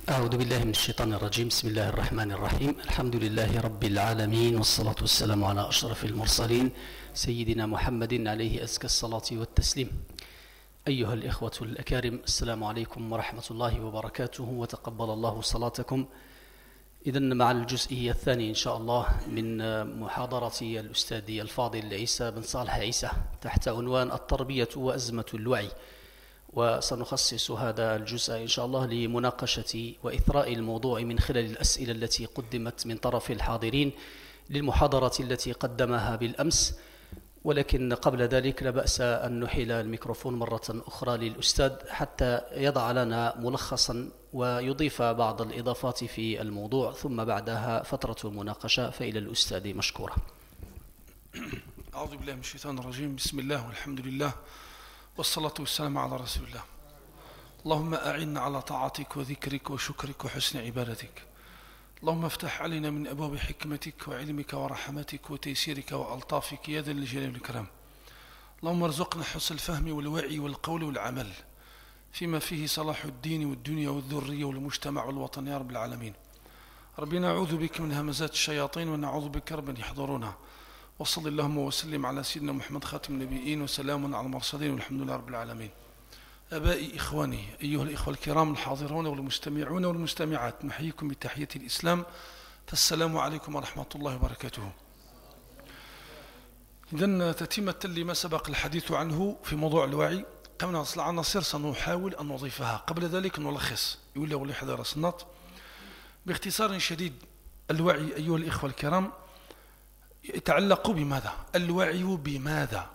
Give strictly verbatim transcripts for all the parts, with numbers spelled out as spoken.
أعوذ بالله من الشيطان الرجيم. بسم الله الرحمن الرحيم. الحمد لله رب العالمين، والصلاة والسلام على أشرف المرسلين سيدنا محمد عليه أزكى الصلاة والتسليم. أيها الإخوة الأكارم، السلام عليكم ورحمة الله وبركاته، وتقبل الله صلاتكم. إذن مع الجزئية الثانية إن شاء الله من محاضرة الأستاذ الفاضل عيسى بن صالح عيسى تحت عنوان التربية وأزمة الوعي، وسنخصص هذا الجزء إن شاء الله لمناقشة وإثراء الموضوع من خلال الأسئلة التي قدمت من طرف الحاضرين للمحاضرة التي قدمها بالأمس. ولكن قبل ذلك لا بأس أن نحيل الميكروفون مرة أخرى للأستاذ حتى يضع لنا ملخصا ويضيف بعض الإضافات في الموضوع، ثم بعدها فترة مناقشة. فإلى الأستاذ مشكورا. أعوذ بالله من الشيطان الرجيم. بسم الله والحمد لله والصلاة والسلام على رسول الله. اللهم أعنا على طاعتك وذكرك وشكرك وحسن عبادتك. اللهم افتح علينا من أبواب حكمتك وعلمك ورحمتك وتيسيرك وألطافك يا ذا الجلال والإكرام. اللهم ارزقنا حسن الفهم والوعي والقول والعمل فيما فيه صلاح الدين والدنيا والذرية والمجتمع والوطن يا رب العالمين. ربنا نعوذ بك من همزات الشياطين ونعوذ بك رب أن يحضرونا. وصل اللهم وسلم على سيدنا محمد خاتم النبيين، وسلام على المرسلين، والحمد لله رب العالمين. أبائي إخواني أيها الإخوة الكرام الحاضرون والمستمعون والمستمعات، نحييكم بتحية الإسلام، فالسلام عليكم ورحمة الله وبركاته. إذن تتمة لما سبق الحديث عنه في موضوع الوعي، قمنا نصل عناصر سنحاول أن نضيفها. قبل ذلك نلخص يقول له لحضر السنط باختصار شديد. الوعي أيها الإخوة الكرام يتعلق بماذا؟ الوعي بماذا؟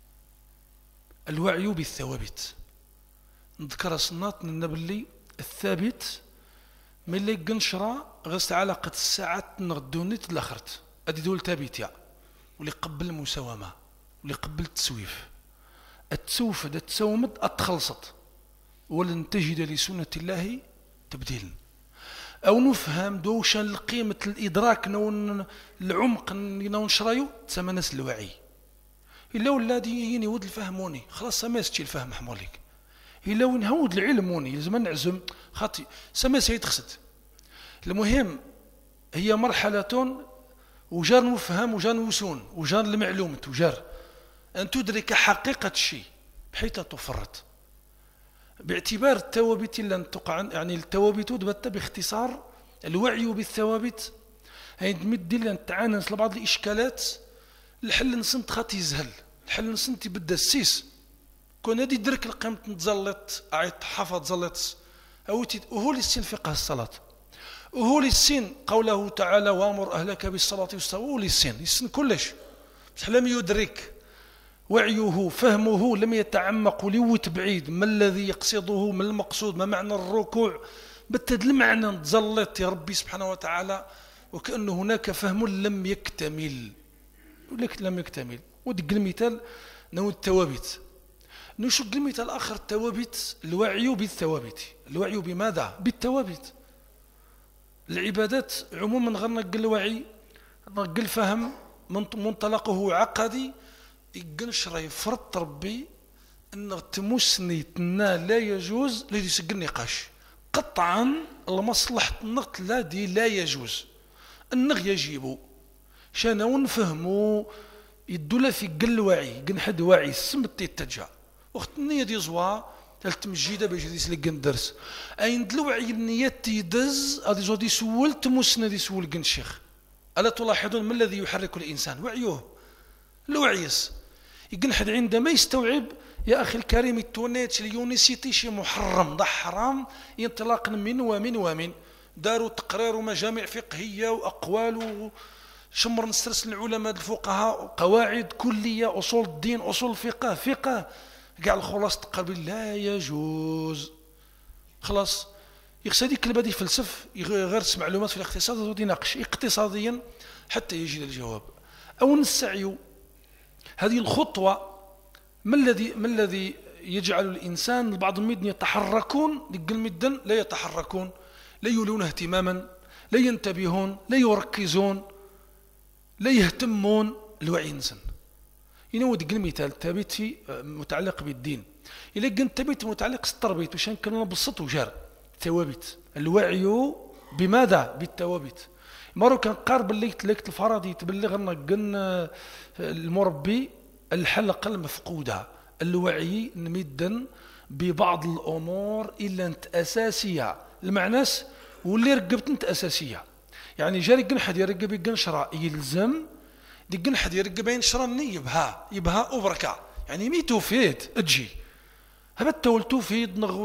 الوعي بالثوابت. نذكر السنات نبلي الثابت من اللي قنشرة غست علاقة الساعات نغدونيت الأخرت أدي دول ثابتة، واللي قبل المساومة واللي قبل التسويف. التسوف دا تسومت أتخلصت ولن تجد لسنة الله تبديل. أو نفهم دوشا القيمة الإدراك نون العمق نون شرايو تسمنس الوعي. إلا ولادي يجيني ود الفهموني خلاص سماستي الفهم حموليك. إلا وين هود العلموني لازم نعزم خاطي سماس يتخسد. المهم هي مرحلة وجار نفهم وجار نوسون وجار المعلومة وجار أن تدرك حقيقة الشيء بحيث تفرط. باعتبار الثوابت لن تقع، يعني الثوابت دبت باختصار الوعي بالثوابت هي تمد لن تعانس لبعض الإشكالات. الحل نسنت خاطي يزهل، الحل نسنت يبدا السيس كون هادي درك القيمة نتزلط عيط حفظ زلط أوتي وهو للسين فقه الصلاة، وهو للسين قوله تعالى وامر أهلك بالصلاة والصلاة، وهو للسين يسن كلش بصح لم يدرك وعيه فهمه، لم يتعمق وليوت بعيد ما الذي يقصده، ما المقصود، ما معنى الركوع، بالتد المعنى نتزلط يا ربي سبحانه وتعالى، وكأن هناك فهم لم يكتمل ولكن لم يكتمل. ودق المثال نوع الثوابت. نشق المثال الآخر الثوابت، الوعي بالثوابت. الوعي بماذا؟ بالثوابت. العبادات عموما غير نقل الوعي نقل الفهم منطلقه عقدي يقنشر يفرط ربي أن تمسني تنا لا يجوز لدي يسقل النقاش قطعا المصلحة النقط لا دي لا يجوز النغ يجيبه شانا ونفهمه يدولا في قل وعي قن حد واعي سمت يتجا وقت النية دي زوا التمجيدة باش دي سلقن الدرس أين دلوعي النية تيدز هذه زوا دي سول تمسنا دي سول قن شيخ. ألا تلاحظون ما الذي يحرك الإنسان؟ وعيه الوعيس يقن حد عندما يستوعب يا أخي الكريم التونيت اليونيسيتي شي محرم ضح حرام انطلاقا من ومن ومن داروا تقرير ومجامع فقهية وأقوال وشمر نسترس العلماء الفقهاء قواعد كلية أصول الدين أصول الفقه فقه قاع الخلاص تقابل لا يجوز خلاص يخص هذيك البادي فلسف يغرس معلومات في الاقتصاد ويناقش اقتصاديا حتى يجد الجواب. أو نستعيو هذه الخطوة ما الذي ما الذي يجعل الإنسان بعض المدن يتحركون دق المدن لا يتحركون، لا يولون اهتماما، لا ينتبهون، لا يركزون، لا يهتمون. الوعي نسن ينو دق المثال ثابت في متعلق بالدين. إلا كنت ثابت متعلق بالتربية واش كانوا نبسط وجار ثوابت الوعي بماذا؟ بالثوابت. مرو كان قارب اللي تلقت الفرضي تبلغ قن المربي الحلقة المفقودة الوعي نمدا ببعض الأمور إلا أنت أساسية المعناس واللي رقبت أنت أساسية. يعني جاري قن حد يرقب يقن شراء يلزم دي قن حد يرقب ينشرني يبها يبها أبركة يعني ميتو فيد أجي هبتا ولتو فيد نغ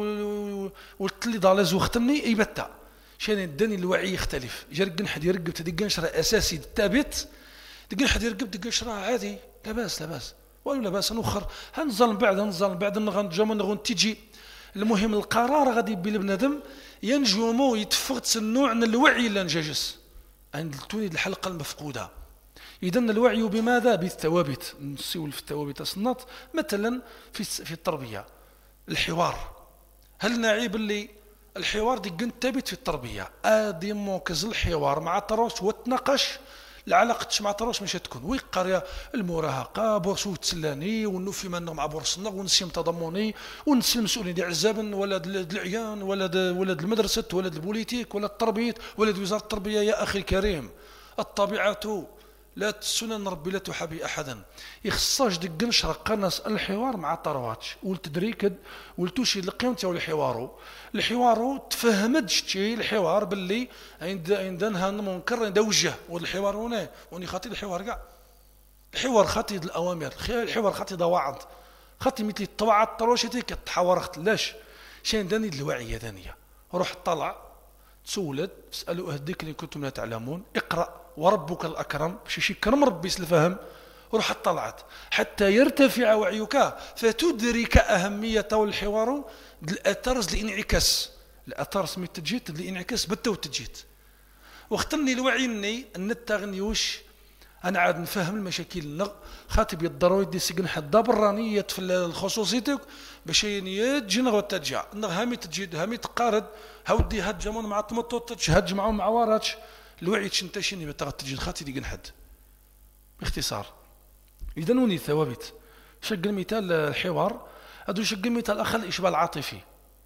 ولتلي ضالز وختمني يبتا شان الدني الوعي يختلف. جاري قن حد يرقب تدي قن شراء أساسي الثابت دي قن حد يرقب دي قن شراء عادي لا باس لا باس ولا باس نوخر هنظل بعد هنظل بعد نغنجم نغن تيجي. المهم القرار غادي يبي لبنادم ينجمو يتفقد النوع من الوعي اللي نجاجس عند تولي الحلقه المفقوده. اذا الوعي بماذا؟ بالثوابت. نسيو في الثوابت الصنات مثلا في في التربيه الحوار. هل نعيب اللي الحوار دي كنت ثابت في التربيه ادي موكز الحوار مع طروش وتناقش العلاقة مع طروش مش تكون ويقرا المراهقة بورسو تسلاني ونوفي منهم مع بورسنا ونسيم تضمني ونسي المسؤولين ديال عزابا ولا العيان ولا ولا المدرسة ولا البوليتيك ولا التربية ولا وزارة التربية. يا أخي الكريم الطبيعة لا السنن ربي لا تحابي أحدا. يخصاش دق نشر قناص الحوار مع طرواتش ولتدريكد ولتوشي القيمة تاع الحوار. الحوار تفهمتش شي الحوار باللي عند عندنا منكر عند وجه والحوار هنا وني خاطي الحوار كاع الحوار خاطي الأوامر الحوار خاطي ضواعض خاطي مثل الطبعة الطروشتي كتحاورخت لاش شين داني الوعي دانية. روح طلع تسولد اسألوا أهديك اللي كنتم لا تعلمون اقرأ وربك الأكرم باش شي كرم ربي سلفهم. روح طلعت حتى يرتفع وعيك فتدرك أهمية الحوار الأثرز الانعكاس الأثر سميت تجيت الانعكاس بالتو تجيت واختني الوعي اني النتغنيوش انا عاد نفهم المشاكل خاطب الضروري دي سجن حدا برانيه في الخصوصيتك باش يجي نغو ترجع هامي تجي هامي تقارد هودي هاد جمون مع طمطوط تشهج معهم مع وراتش الوعي تشنتشيني بتاع تجي خاطي دي حد باختصار. اذا وني ثوابت شق المثال الحوار هادو شق المثال الاخر الاشبال العاطفي.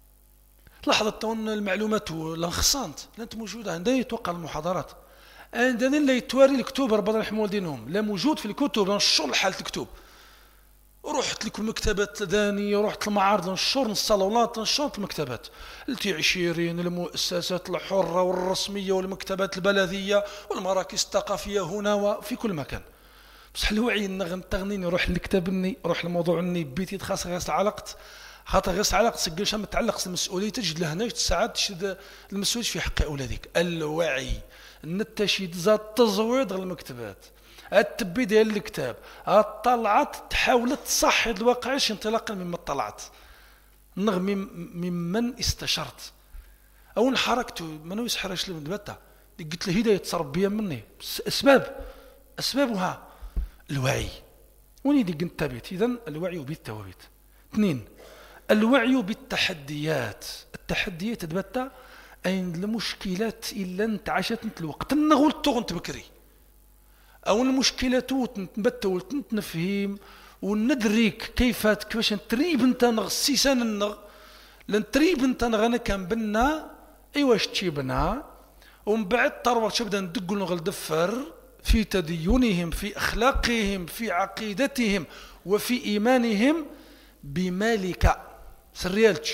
لاحظت ان المعلومات لانخصانت لانت موجوده عندها يتوقع المحاضرات عندنا لا يتواري الكتب ربنا يرحم والدينهم لا موجود في الكتب نشر حاله الكتب. رحت لكم المكتبات دانية رحت المعارض نشر الصالونات نشر المكتبات التي عشرين المؤسسات الحرة والرسمية والمكتبات البلدية والمراكز الثقافية هنا وفي كل مكان. بصح الوعي نغني روح لكتابني روح الموضوع اني بيتي خاص غير علاقت خاطر غير علاقة سجلش متعلق المسؤولية تجد لهنا ساعات تشد المسؤولية في حق أولادك. الوعي التشيد زاد تزويد المكتبات التبي ديال الكتاب طلعت تحاولت تصحي الواقعش انطلاقا مما طلعت نغ ممن استشرت او حركته منو يسحرش لي دبتا قلت له هدايه تصرف بيا مني اسباب اسبابها الوعي وني دي قنت تابت. اذا الوعي بالثوابت. اثنين الوعي بالتحديات. التحديات دبتا اين المشكلات الا انت عاشت انت الوقت نغول تغنت بكري او المشكلات تنبت ولتنفهم وندريك كيف كيفاش نتريب انت نغ السيسان النغ لان تريب انت نغ انا كان بنا ايواش تشيبنا ومن بعد تروح تبدا ندق نغ الدفر في تدينهم في اخلاقهم في عقيدتهم وفي ايمانهم بمالك سريالتش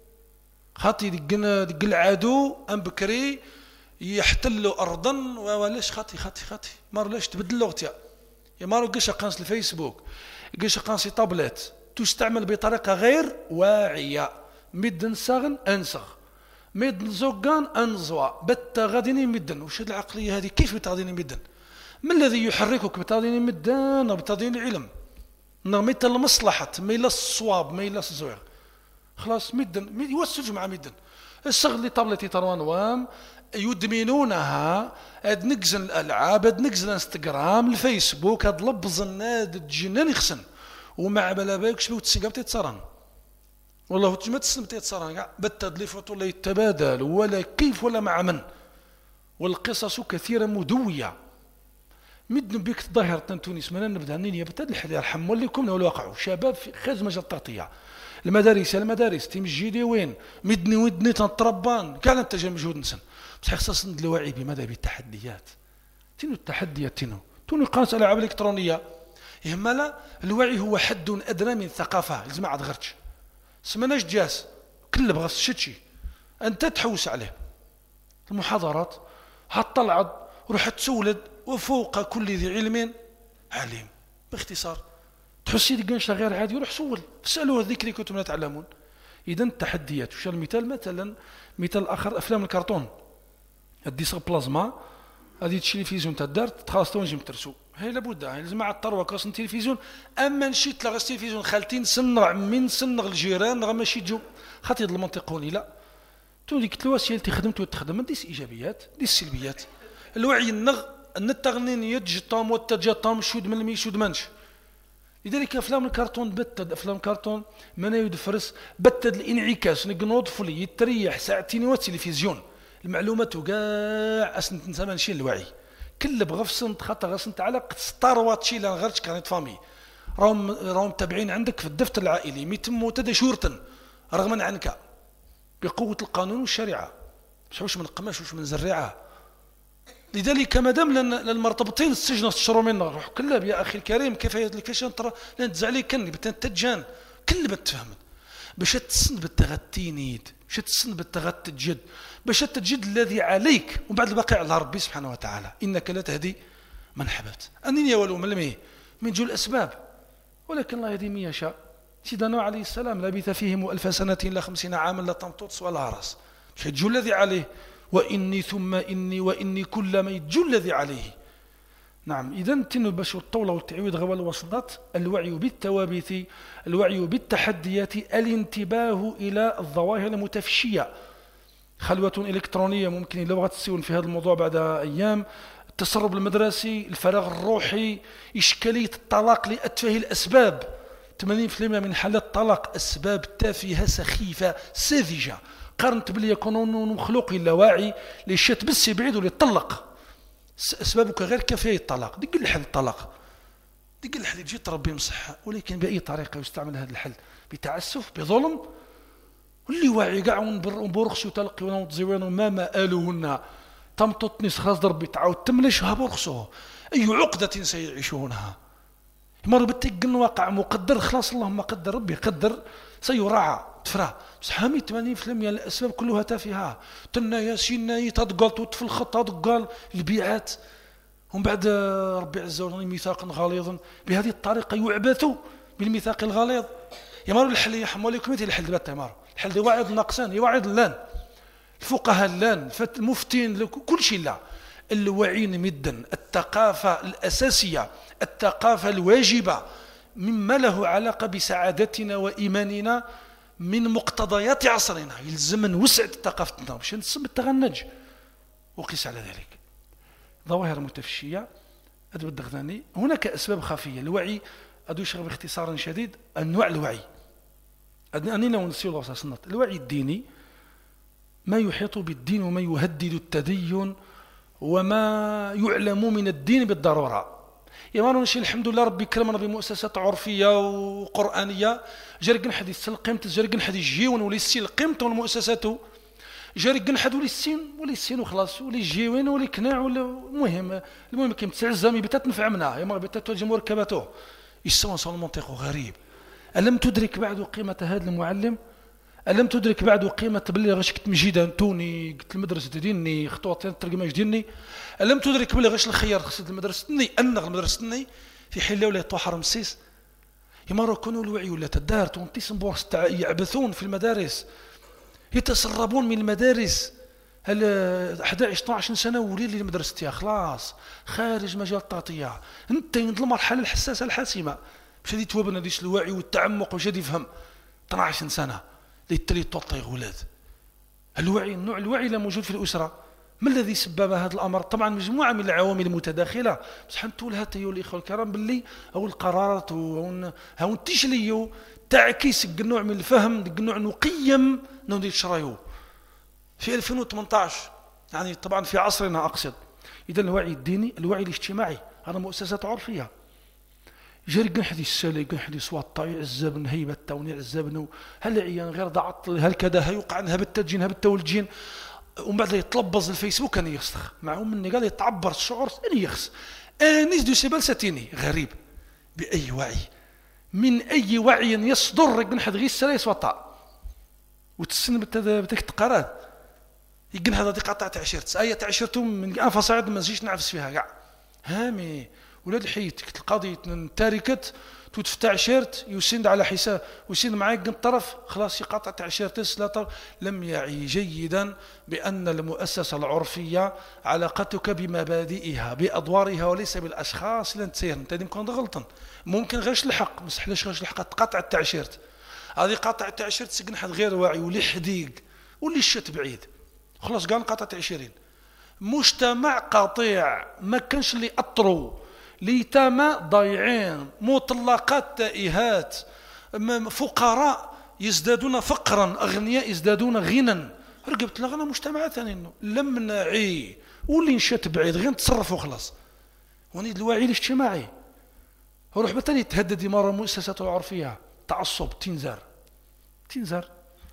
خاطي دق دق العدو ام بكري يحتلوا ارضا ولاش خاطي خاطي خاطي مار لاش تبدل لغتها يا مارو قش قنص الفيسبوك قش قنص طابلات تستعمل بطريقه غير واعيه مد نسغن انسغ مد نزوقان انزوا بتا غاديني مدن. وش هذه العقليه هذه كيف بتغاديني مدن؟ ما الذي يحركك بتغاديني مدن وبتغاديني علم نغميت المصلحه ما الى الصواب ما الى الزوير خلاص مدن يوسج مع مدن السغل طابلتي تروان وام يدمنونها اد نقزن الالعاب اد نقزن انستغرام الفيسبوك اد لبز الناد الجنان يخسن ومع بلا بالك شبو تسيقاب تيتصران والله تجمع تسلم تيتصران كاع بتاد لي فوتو لا يتبادل ولا كيف ولا مع من والقصص كثيره مدويه. مدن بك الظاهرة تونس من نبدا نيني بتد الحد يرحم وليكم والواقع شباب في خارج مجال التغطية المدارس المدارس تيمجيدي وين مدني ودني تنطربان كان انت جا مجهود نسن بصح خصص الوعي بماذا بالتحديات تينو التحديات تينو توني قاس الالعاب الالكترونيه يهما لا الوعي هو حد ادنى من ثقافه لازم ما عاد غيرتش سمناش جاس كل بغى شتشي انت تحوس عليه المحاضرات هتطلعد روح تسولد وفوق كل ذي علم عليم باختصار تحسي دقنشة غير عادي وروح سول اسألوه الذكر كنتم لا تعلمون. إذا التحديات وش المثال مثلا مثال آخر أفلام الكرتون الديسك بلازما هذه التلفزيون تدارت خلاص تونجم ترسو هي لابد هي لازم مع الطروة كاس التلفزيون أما نشيت لغا التلفزيون خالتين سنغ من سنغ الجيران غا ماشي جو خاطي هذا المنطقوني لا تو ديك الوسيله اللي خدمت وتخدم ديس ايجابيات ديس سلبيات الوعي النغ ان التغنين يتجطم والتجطم شود من الميشود منش لذلك افلام الكرتون بتد افلام الكرتون من يدفرس بتد الانعكاس نقنوض فلي يتريح ساعتين والتلفزيون المعلومات وكاع اسن تنسى ماشي الوعي كل بغفصن خاطر غسن على ستار واتشي لا غيرش كانت فامي راهم راهم تابعين عندك في الدفتر العائلي ميتم تدا شورتن رغما عنك بقوة القانون والشريعة مش واش من قماش واش من زريعة لذلك ما دام للمرتبطين السجن تشروا منا روح كلاب يا أخي الكريم كيف كيفاش ترى لا تزعلي كني بتنتجان كل بتفهم باش تسند بالتغتينيد باش تسند بالتغتجد باش تجد الذي عليك وبعد الباقي على ربي سبحانه وتعالى إنك لا تهدي من حببت أنني يا ولو من لميه من جو الأسباب ولكن الله يهدي من يشاء سيدنا عليه السلام لبث فيهم ألف سنة إلا خمسين عاما لا تمطط ولا رأس مش يتجو الذي عليه وإني ثم إني وإني كل ما يتجو الذي عليه نعم إذا تنو باش الطولة والتعويض غوال الوسطات الوعي بالتوابث الوعي بالتحديات الانتباه إلى الظواهر المتفشية خلوة إلكترونية ممكن لو بغات تسيون في هذا الموضوع بعد أيام التسرب المدرسي الفراغ الروحي إشكالية الطلاق لأتفه الأسباب ثمانين بالمئة من حالات الطلاق أسباب تافهة سخيفة ساذجة قارنت بلي يكونوا مخلوقين لا واعي ليشات بس يبعد ولا يطلق أسبابك غير كافية الطلاق دق الحل الطلاق دق الحل تجي تربي مصحة ولكن بأي طريقة يستعمل هذا الحل بتعسف بظلم واللي واعي كاع ونبرخص وتلقي ونتزوين وما مآلهن تمطط نس خلاص ضربي تعاود تملش هبرخصوه أي عقدة سيعيشونها مر بتقن واقع مقدر خلاص اللهم قدر ربي قدر سيراعى تفرع بس حامي ثمانين بالمئة الأسباب كلها تافهة تنا يا سينا تتقال توت في الخط تقال البيعات ومن بعد ربي عز وجل ميثاقا غليظا بهذه الطريقة يعبثوا بالميثاق الغليظ يمر الحل يحمل لكم مثل الحل دابا يمر الحل واعظ ناقصان يواعظ اللان الفقهاء اللان المفتين كل شيء لا الوعي مدا الثقافة الأساسية الثقافة الواجبة مما له علاقة بسعادتنا وإيماننا من مقتضيات عصرنا يلزم نوسع ثقافتنا باش نسمى التغنج وقيس على ذلك ظواهر متفشية أدب الدغداني هناك أسباب خفية الوعي أدو يشغل باختصار شديد أنواع الوعي أننا ونسيو الله صلى الله الوعي الديني ما يحيط بالدين وما يهدد التدين وما يعلم من الدين بالضرورة يمانو نشي الحمد لله ربي كرمنا بمؤسسات عرفية وقرآنية جارق نحد يسل قيمة جارق نحد يجيون ولي السين قيمة والمؤسسات جارق نحد ولي السين ولي السين وخلاص ولي جيوين ولي كناع ولا المهم المهم كيم تعزامي بتات نفع منها يما بتات توجه مركباته يسوى صون منطق غريب ألم تدرك بعد قيمة هذا المعلم ألم تدرك بعد قيمة بلي غاش كنت مجيدا نتوني قلت المدرسة ديالني خطوات الترجمة ديالني ألم تدرك بلي غاش الخيار خصت المدرسة ديالني أنغ المدرسة ديالني في حين ولا يطوح رمسيس يمر كونوا الوعي ولا تدار تونتيسم بورس يعبثون في المدارس يتسربون من المدارس هل أحد عشر اثنا عشر سنة ولي لي مدرستي خلاص خارج مجال التغطية انت عند المرحلة الحساسة الحاسمة باش هذه توابنا ديش الوعي والتعمق واش هذه يفهم اثنا عشر سنة ليتلي توطي غولاد الوعي النوع الوعي لا موجود في الأسرة ما الذي سبب هذا الأمر طبعا مجموعة من العوامل المتداخلة بصح نقول هات يا الإخوة الكرام باللي أو القرارات هون هون تشليو تعكيس النوع من الفهم النوع نقيم نودي الشرايو في ألفين وثمانية عشر يعني طبعا في عصرنا أقصد إذا الوعي الديني الوعي الاجتماعي هذا مؤسسات عرفية جاري كن حدي السالي كن حدي سواء طايع الزبن هيبة التونيع الزبن هل عيان غير ضعط هل كذا هيوقع عنها بالتجين هبت والجين ومن بعد يتلبز الفيسبوك كان يخسخ معهم مني قال يتعبر الشعور أني يخس انيس دو سيبال ساتيني غريب بأي وعي من أي وعي يصدر كن حد غير السالي يسوطا وتسن بتاك تقارات يقن هذا دي قطع تعشرت أي تعشرتهم من أنفس عاد ما نجيش نعفس فيها كاع هامي ولاد الحيت القضية تاركت تفتح عشرت يسند على حساب ويسند معاك الطرف خلاص يقطع تعشيرت لا لم يعي جيدا بأن المؤسسة العرفية علاقتك بمبادئها بأدوارها وليس بالأشخاص اللي تسير انت يمكن غلطا ممكن غيرش الحق مسحلاش غيرش الحق تقطع التعشيرت هذه قطع التعشيرت سجن حد غير واعي ولي حديق ولي الشت بعيد خلاص قال قطع عشرين مجتمع قطيع ما كانش اللي أطروا ليتامى ضايعين مطلقات تائهات فقراء يزدادون فقرا أغنياء يزدادون غنى رقبت لغنا مجتمعات ثاني لم نعي واللي نشات بعيد غير نتصرفوا خلاص ونيد الوعي الاجتماعي روح بتاني تهدد مرة مؤسسات العرفية تعصب تنزار تنزار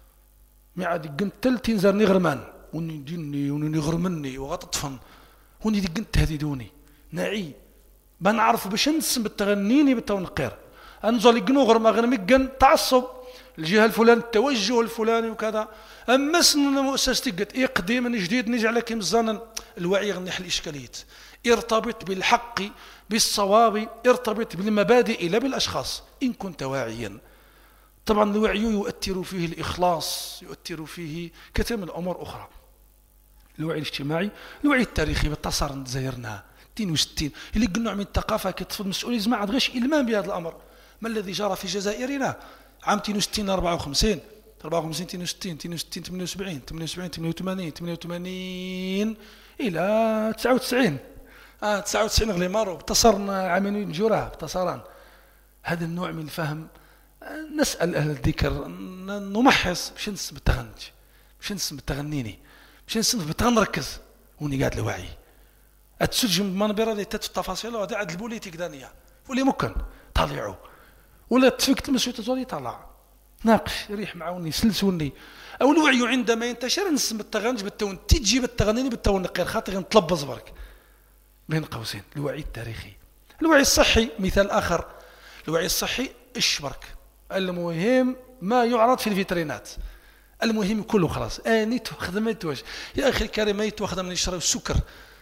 معاد قنتل تنزار نغرمان وني ديني وني غرمني وغططفن وني دي قنت تهددوني نعي بنعرف باش نسم بالتغنيني بالتونقير انزل يقنوغر ما غنمقن تعصب الجهه الفلانيه التوجه الفلاني وكذا اما سن مؤسستي قد اقدي من جديد نجي على كيم الزنن الوعي غنحل الاشكاليات ارتبط بالحق بالصواب ارتبط بالمبادئ لا بالاشخاص ان كنت واعيا طبعا الوعي يؤثر فيه الاخلاص يؤثر فيه كثير من الامور اخرى الوعي الاجتماعي الوعي التاريخي بالتصار نتزايرنا اثنين وستين اللي قلنا نوع من الثقافه كتفضل مسؤوليه ما عاد غيش المام بهذا الامر ما الذي جرى في جزائرنا عام اثنين وستين أربعة وخمسين أربعة وخمسين اثنين وستين اثنين وستين ثمانية وسبعين ثمانية وسبعين ثمانية وثمانين ثمانية وثمانين الى تسعة وتسعين اه تسعة وتسعين غلي مارو بتصرنا عامين جوراه بتصران هذا النوع من الفهم نسال اهل الذكر نمحص باش نسمع التغنج باش نسمع التغنيني باش نسمع بتغنركز وني قاعد الوعي اتسجم منبر اللي تت التفاصيل وهذا عاد البوليتيك دانيه واللي ممكن طالعوا ولا تفكت المسؤوليه تزوري طلع ناقش ريح معاوني سلسوني او الوعي عندما ينتشر نسمى التغنج بالتون تجي بالتغنيني بالتون نقير خاطر نتلبز برك بين قوسين الوعي التاريخي الوعي الصحي مثال اخر الوعي الصحي الشبرك المهم ما يعرض في الفيترينات المهم كله خلاص اني تاخذ ما يتواجه يا اخي الكريم ما يتواخذ من يشرب السكر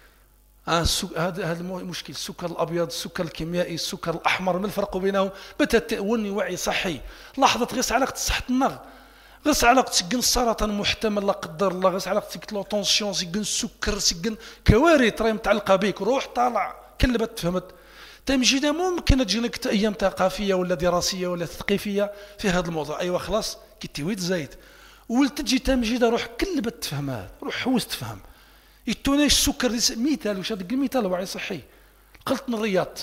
هذا آه هذا المشكل السكر الابيض السكر الكيميائي السكر الاحمر ما الفرق بينهم متى وني وعي صحي لحظه غيس علاقه صحه النغ غيس علاقه سكن السرطان محتمل لا قدر الله غيس علاقه سكن لو طونسيون سكن السكر سكن كوارث راهي متعلقه بك روح طالع كلبت فهمت تمجيده ممكن تجيك ايام ثقافيه ولا دراسيه ولا تثقيفيه في هذا الموضوع ايوا خلاص كيتويت زايد ولتجي تمجيده روح كلبت تفهمها روح حوس تفهم يتوناش السكر مثال واش هذا المثال وعي صحي قلت من الرياض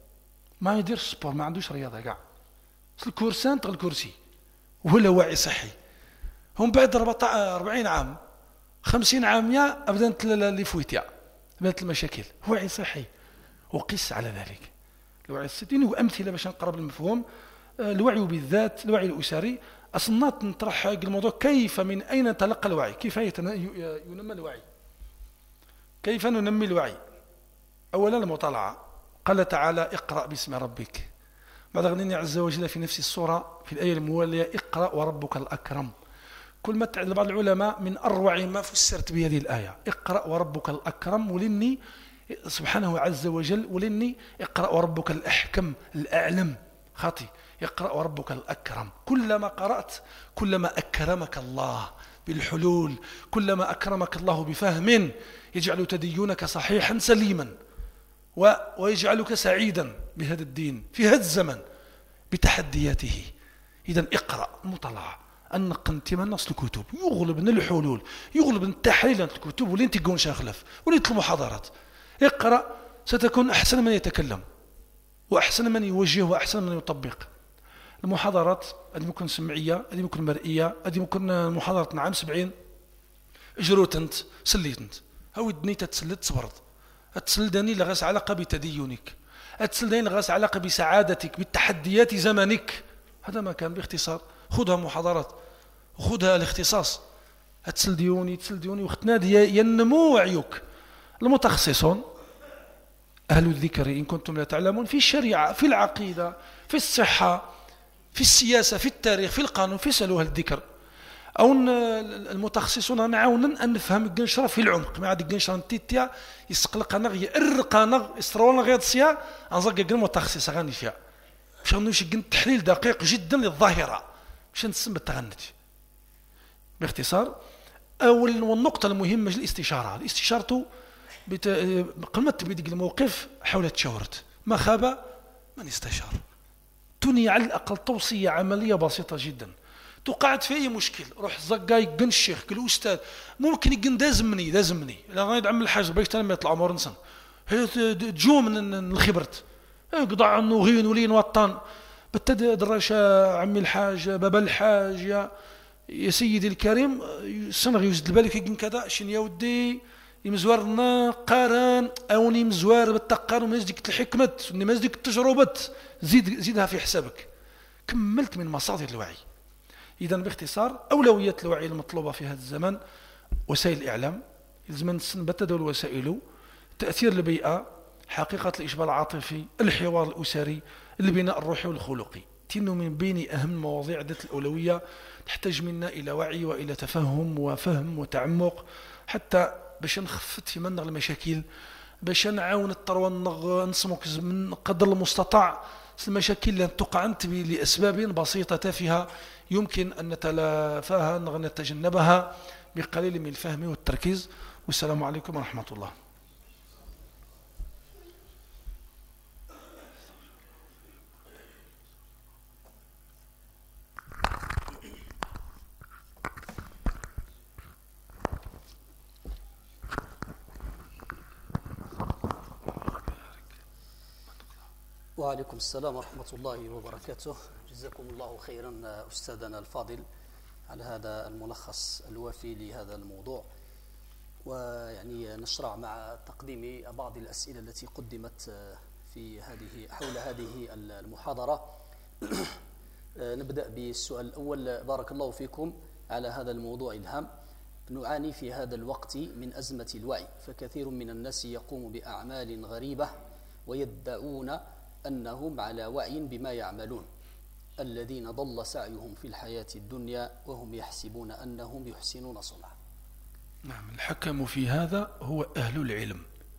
ما يدير سبور ما عندوش رياضه كاع الكورسان تغ الكرسي ولا وعي صحي هم بعد أربعين عام خمسين عام يا بدات اللي فويتيا بدات المشاكل وعي صحي وقس على ذلك الوعي الصحي وامثله باش نقرب المفهوم الوعي بالذات الوعي الاسري اصنات نطرح الموضوع كيف من اين نتلقى الوعي كيف ينمى الوعي كيف ننمي الوعي أولا المطالعة قال تعالى اقرأ باسم ربك بعد غنيني عز وجل في نفس السورة في الآية الموالية اقرأ وربك الأكرم كل ما تعلم بعض العلماء من أروع ما فسرت بهذه الآية اقرأ وربك الأكرم ولني سبحانه عز وجل ولني اقرأ وربك الأحكم الأعلم خاطي اقرأ وربك الأكرم كلما قرأت كلما أكرمك الله بالحلول كلما أكرمك الله بفهم يجعل تدينك صحيحا سليما ويجعلك سعيدا بهذا الدين في هذا الزمن بتحدياته إذن اقرأ مطلع أنك انت من نص الكتب يغلب من الحلول يغلب من التحليل الكتب ولين تقون شاخلف ولين المحاضرات اقرأ ستكون أحسن من يتكلم وأحسن من يوجه وأحسن من يطبق المحاضرات هذه ممكن سمعية هذه ممكن مرئية هذه ممكن محاضرة نعم سبعين اجروت انت سليت انت هاو دني تتسلد صبرت تسلدني لغاس علاقة بتدينك أتسلدين غاس علاقة بسعادتك بالتحديات زمنك. هذا ما كان باختصار. خذها محاضرات وخذها الاختصاص. أتسلديوني تسلديوني وقتنا ينمو وعيك. المتخصصون أهل الذكر إن كنتم لا تعلمون في الشريعة في العقيدة في الصحة في السياسة في التاريخ في القانون في سألوا أهل الذكر. أو المتخصصون معاونا أن نفهم القنشرة في العمق. ما عاد القنشرة نتيتيا يسقلق نغ يأرق نغ يسترون غير سيا أنزق المتخصص غني فيها. مش غنوش تحليل دقيق جدا للظاهرة مش نسمى التغنت. باختصار أول والنقطة المهمة الاستشارة. الاستشارة بت... قمت بدق الموقف حول التشاورت ما خاب من استشار. تني على الأقل توصية عملية بسيطة جدا. توقعت في أي مشكل روح زقا يقن الشيخ قل أستاذ ممكن يقن دازمني دازمني لا غايد عم الحاج باش تنمي يطلع عمر نسن هي تجو من الخبرت قطع عنه غين ولين وطن بالتد دراشة عمي الحاج بابا الحاج يا يا سيدي الكريم السنغ يوزد بالك يقن كذا شن يا ودي يمزورنا قارن أوني مزوار بالتقار ومزدك الحكمة ومزدك التجربة زيد زيدها في حسابك. كملت من مصادر الوعي. إذن باختصار أولويات الوعي المطلوبة في هذا الزمن وسائل الإعلام الزمن بتدول الوسائل تأثير البيئة حقيقة الإشبال العاطفي الحوار الأسري البناء الروحي والخلقي. تنو من بين أهم مواضيع ذات الأولوية تحتاج منا إلى وعي وإلى تفهم وفهم وتعمق حتى باش نخفت في منغ المشاكل باش نعاون الطروة نصمك من قدر المستطاع المشاكل اللي تقع أنت لأسباب بسيطة تافهة يمكن أن نتلافاها نتجنبها بقليل من الفهم والتركيز. والسلام عليكم ورحمة الله. وعليكم السلام ورحمة الله وبركاته. جزاكم الله خيرا أستاذنا الفاضل على هذا الملخص الوافي لهذا الموضوع. ويعني نشرع مع تقديم بعض الأسئلة التي قدمت في هذه حول هذه المحاضرة. نبدأ بالسؤال الأول. بارك الله فيكم على هذا الموضوع الهام. نعاني في هذا الوقت من أزمة الوعي، فكثير من الناس يقوم بأعمال غريبة ويدعون أنهم على وعي بما يعملون، الذين ضل سعيهم في الحياة الدنيا وهم يحسبون أنهم يحسنون صنعا. نعم، الحكم في هذا هو أهل العلم.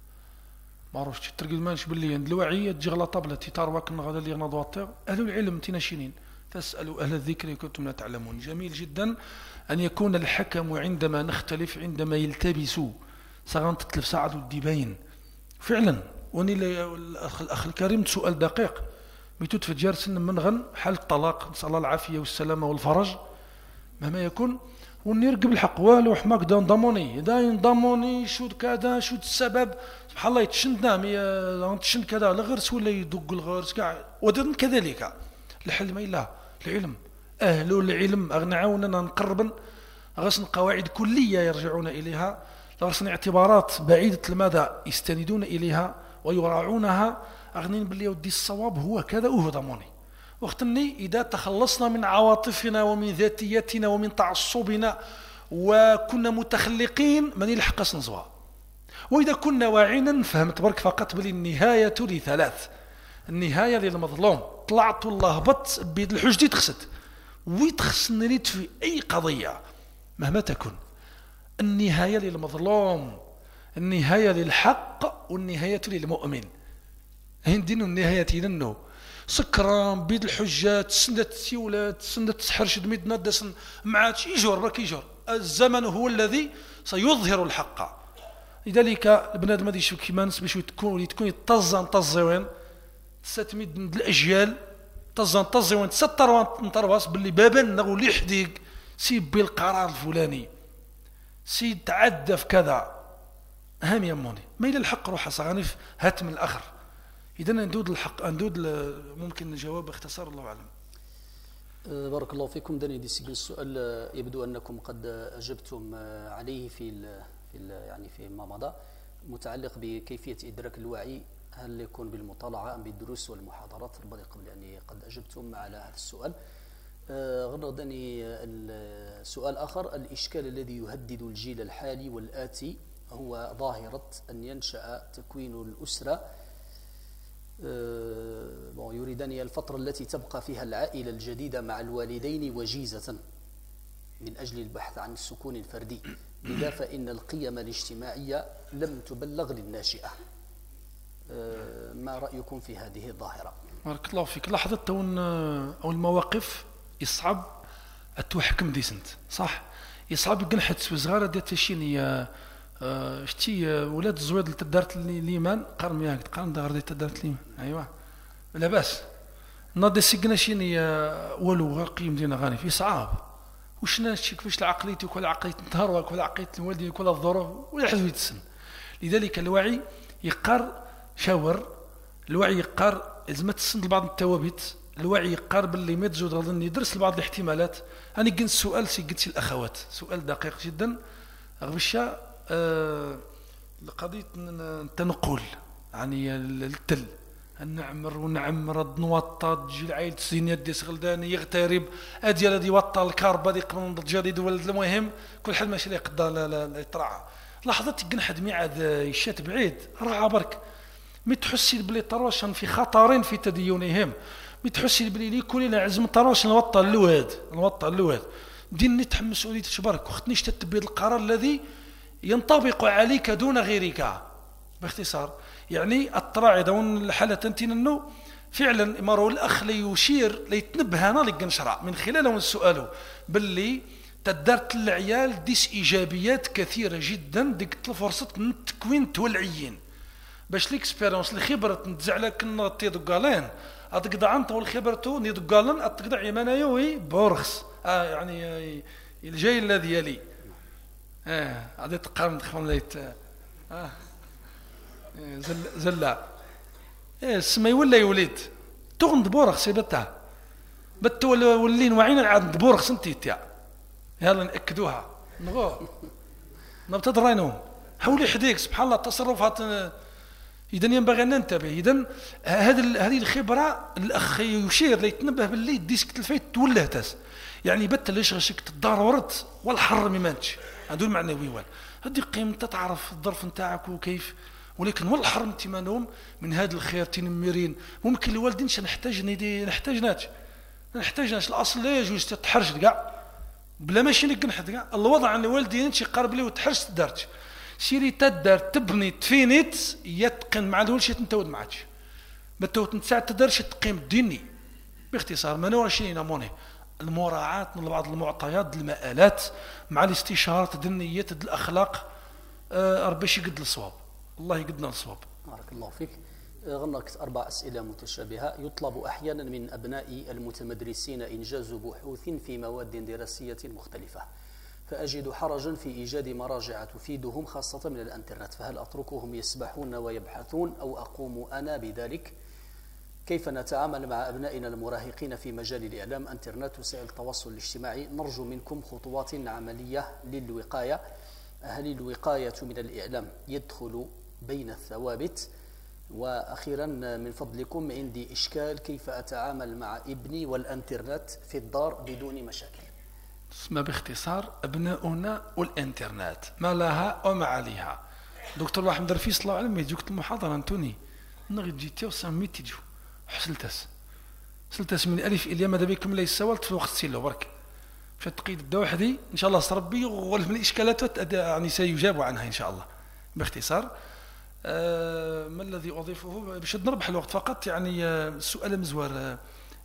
ما عرفتش ترقد مانش باللي عند الوعي تجي على طابلة تارواك غدا اللي نضوطير. أهل العلم تناشينين فاسألوا أهل الذكر إن كنتم لا تعلمون. جميل جدا أن يكون الحكم عندما نختلف عندما يلتبسوا سغان تتلف ساعد الدبين فعلا. وني الأخ الكريم سؤال دقيق ميتوت في جارس من غن حال الطلاق نسأل الله العافية والسلامة والفرج مهما يكون. ونرقب الحق والو حماك دا نضموني دا ينضموني شو كذا شو السبب سبحان الله يتشند نام تشند كذا الغرس ولا يدق الغرس كاع ودن كذلك الحل ما إلا العلم. أهل العلم أغنعوننا نقربا غسن قواعد كلية يرجعون إليها غسن اعتبارات بعيدة المدى يستندون إليها ويراعونها. أغنين باللي ودي الصواب هو كذا وهو ضموني. واختني إذا تخلصنا من عواطفنا ومن ذاتيتنا ومن تعصبنا وكنا متخلقين من يلحق نزوا. وإذا كنا واعينا نفهم تبارك فقط بلي النهاية لثلاث. النهاية للمظلوم طلعت الله بط بيد الحجة تخسد ويتخسن نريد في أي قضية مهما تكن. النهاية للمظلوم، النهاية للحق، والنهاية للمؤمن. هندين النهاية لنو سكران بيد الحجات سندت سيولات سندت سحرشد ميدنا دسن معاتش يجور راك يجور. الزمن هو الذي سيظهر الحق. لذلك البنادم هذا يشوف كيما نسبة شو تكون تكون طزان طزوين ستميد من الأجيال طزان طزوين ستر وانترواس باللي بابا نقول لي حديق سيب بالقرار الفلاني سيد تعدى في كذا أهم يموني ما إلى الحق روح صغاني هات من الآخر. إذا ندود الحق ندود ممكن الجواب باختصار الله أعلم. بارك الله فيكم. داني دي سيجن السؤال يبدو أنكم قد أجبتم عليه في ال في ال يعني في ما مضى متعلق بكيفية إدراك الوعي هل يكون بالمطالعة أم بالدروس والمحاضرات؟ ربما قبل أن قد أجبتم على هذا السؤال. غردني السؤال آخر: الإشكال الذي يهدد الجيل الحالي والآتي هو ظاهرة أن ينشأ تكوين الأسرة. يريدني الفترة التي تبقى فيها العائلة الجديدة مع الوالدين وجيزة من أجل البحث عن السكون الفردي، لذا فإن القيم الاجتماعية لم تبلغ للناشئة. ما رأيكم في هذه الظاهرة؟ بارك الله فيك. لاحظت أو المواقف يصعب أتوحكم ديسنت صح، يصعب يقنحت سوي صغارة ديال تشيني شتي ولاد الزويد اللي تدارت ليمان قرن ياك قرن دار دي تدارت ليمان ايوا لا باس ناضي سيكنا شيني والو قيم دينا غاني في صعاب وشنا شي كيفاش العقليتي وكل عقليه النهار وكل عقليه الوالدين وكل الظروف ولا حد يتسن. لذلك الوعي يقار شاور، الوعي يقار لازم تسند لبعض الثوابت، الوعي يقار باللي ما تزود غادي يدرس لبعض الاحتمالات. انا قلت السؤال سي قلت الاخوات سؤال دقيق جدا غبشا أه لقضيه التنقل يعني التل نعمر ونعمر نوطى تجي العائلة الزينيات دي سغلداني يغترب ادي هذه يوطى الكهرباء دي قرن الجديد ولد. المهم كل حد ماشي اللي يقدر لا لا يطرع لحظه قنحد ميعاد يشات بعيد راه برك متحسي بلي طروشن في خطرين في تدينهم، متحسي بلي لي كلنا عزم طروش نوطى اللواد نوطى اللواد دين نتحمل مسؤوليه تبارك وختنيش تتبيد القرار الذي ينطبق عليك دون غيرك. باختصار يعني الطراع دون الحالة تنتين انه فعلا امارو الاخ ليشير ليتنبه انا لقنشرع من خلاله السؤال باللي تدارت العيال ديس ايجابيات كثيره جدا ديك الفرصه من التكوين تولعيين باش ليكسبيرونس الخبره نتزعلا كنا تيدقالين اتقدع انت والخبرتو نيدقالن اتقدع يمانايا وي بورخس آه يعني الجاي الذي يلي اه غادي تقارن تخون ليت اه زل زلا ايه السما يولى يوليد تغن دبورخ سيبتها بت ولين وعينا عاد دبورخ انتي تاع يلا ناكدوها نغو نبتد راينهم حولي حديك سبحان الله التصرفات اذا ينبغي ان ننتبه. اذا هذه هذه الخبره الاخ يشير ليتنبه باللي ديسك تلفيت تولى تاس يعني بت ليش غشك تضارورت والحر ميمانش هذول معنويوان هذه قيمتها تعرف الظرف نتاعك وكيف، ولكن والله حرمتي منهم من هذا الخير تنميرين ممكن الوالدين نحتاج نحتاجناش نحتاجناش الاصل لا يجوز تتحرج كاع بلا ماشي نقنحد كاع الوضع عن الوالدين شي قارب لي وتحرج تدارت سيري تدار تبني تفينيت يتقن مع دول شي تنتود معاش بتوت نتاع تدارش تقيم ديني. باختصار ما نورا شي ناموني المراعاة من بعض المعطيات المآلات مع الاستشارات الدينية الاخلاق آه باش يقد الصواب. الله يقدنا الصواب. بارك الله فيك. غنقت أربع أسئلة متشابهة. يطلب أحيانا من أبناء المتمدرسين إنجاز بحوث في مواد دراسية مختلفة، فأجد حرجا في إيجاد مراجع تفيدهم خاصة من الأنترنت، فهل أتركهم يسبحون ويبحثون أو أقوم أنا بذلك؟ كيف نتعامل مع أبنائنا المراهقين في مجال الإعلام، أنترنت وسائل التواصل الاجتماعي؟ نرجو منكم خطوات عملية للوقاية. هل الوقاية من الإعلام يدخل بين الثوابت؟ وأخيرا من فضلكم عندي إشكال كيف أتعامل مع ابني والأنترنت في الدار بدون مشاكل. اسمها باختصار أبناؤنا والإنترنت ما لها وما عليها. دكتور محمد رفيس الله أعلم يجوك المحاضرة أنتوني نغي جيتي وسميت تيجو حسلتاس سلتاس من ألف إلى ماذا بكم ليس سوالت في وقت سيلو برك في تقييد الدوحدي إن شاء الله سربي وغلف من الإشكالات يعني سيجاب عنها إن شاء الله. باختصار آه ما الذي أضيفه باش نربح الوقت فقط يعني السؤال مزوار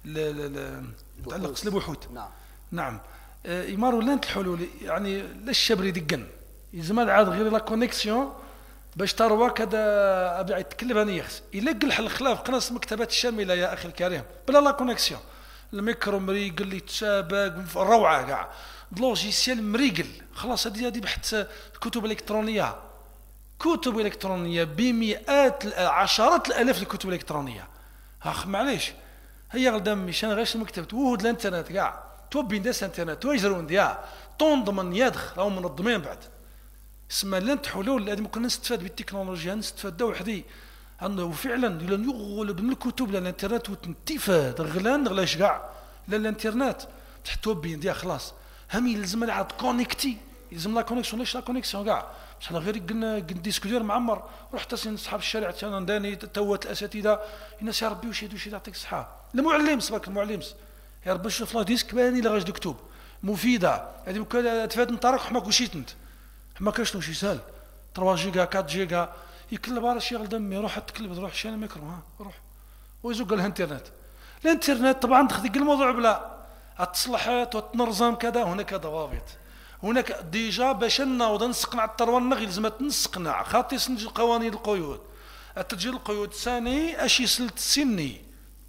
متعلق بالبحوث. نعم نعم آه إمار ولا الحلول يعني لا الشبر يدقن يزمال عاد غير لا كونيكسيون باش تروى كذا أبي يتكلم أنا يخس يلقى الحل الخلاف قناص المكتبات الشاملة يا أخي الكريم بلا لا كونيكسيون الميكرو مريقل اللي تسابق روعة كاع لوجيسيال مريقل خلاص هذه هذه بحث كتب إلكترونية كتب إلكترونية بمئات عشرات الآلاف الكتب الإلكترونية. أخ معليش هي غدام مشان غاش المكتب وهود الانترنت كاع توبي نداس انترنت تويجرون ديا تنضمن يدخل راهم منظمين بعد اسمها لن حلول هذه ممكن نستفاد بالتكنولوجيا نستفاد وحدي وفعلا لن يغلب من الكتب لان الانترنت وتنتفاد غلان غلاش كاع لا الانترنت تحتو بين ديال خلاص هم يلزم العاد كونيكتي يلزم لا كونيكسيون ليش لا كونيكسيون كاع بصح غير قلنا ديسكوتير معمر رحت سين صحاب الشارع تاعنا داني توات الاساتذه الناس يا ربي واش يدوش يعطيك الصحه المعلم صباك المعلم يا ربي شوف لا ديسك باني لا غاش دكتوب مفيده هذه ممكن تفاد نطارك حماك وشيت انت حما كاش شي سهل ثلاثة جيجا أربعة جيجا يكلب على شي دمي روح تكلب روح شي ميكرو ها روح ويزوق الانترنت الانترنت طبعا تخدق الموضوع بلا التصليحات وتنظم كذا هناك ضوابط هناك ديجا باش نوض نسقنا على التروان لازم تنسقنا خاطي سنج قوانين القيود التسجيل القيود ثاني اشي سلت سني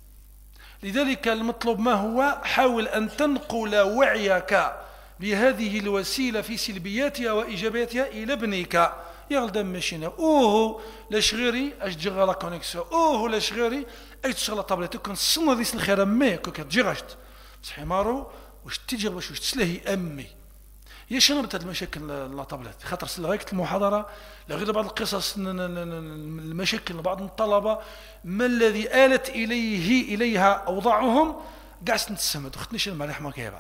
لذلك المطلوب ما هو حاول ان تنقل وعيك بهذه الوسيله في سلبياتها وايجابياتها الى ابنك يغلدم ماشينا اوه لاش غيري اش تجي لا كونيكسيون اوه لاش غيري اي تشغل طابليت كون السنه ديس الخير امي كون كتجي غاشت بصح مارو واش تيجي باش واش تسلهي امي هي شنو هاد المشاكل لا طابليت خاطر سلغيت المحاضره غير بعض القصص المشاكل لبعض الطلبه ما الذي آلت اليه اليها اوضاعهم كاع نتسمد وختنيش المليح ما كيبا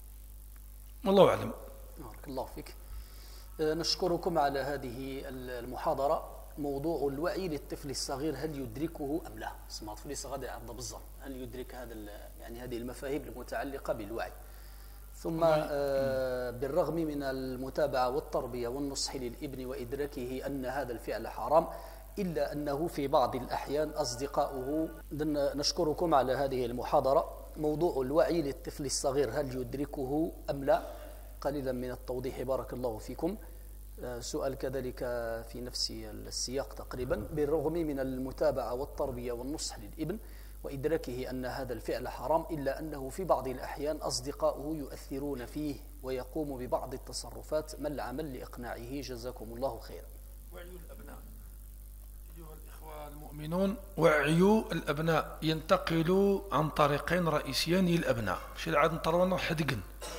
والله اعلم. بارك الله فيك. نشكركم على هذه المحاضره. موضوع الوعي للطفل الصغير هل يدركه ام لا؟ سمعت في الصغير عبد بالظبط هل يدرك هذا يعني هذه المفاهيم المتعلقه بالوعي؟ ثم آه بالرغم من المتابعه والتربيه والنصح للابن وادراكه ان هذا الفعل حرام الا انه في بعض الاحيان اصدقاؤه. نشكركم على هذه المحاضره. موضوع الوعي للطفل الصغير هل يدركه ام لا؟ قليلا من التوضيح بارك الله فيكم. سؤال كذلك في نفس السياق تقريبا. بالرغم من المتابعة والتربية والنصح للابن وإدراكه أن هذا الفعل حرام إلا أنه في بعض الأحيان أصدقاؤه يؤثرون فيه ويقوم ببعض التصرفات، ما العمل لإقناعه؟ جزاكم الله خيرا. وعي الأبناء أيها الإخوة المؤمنون، وعي الأبناء ينتقل عن طريقين رئيسيين للأبناء. شي العاد نطرونا حدقن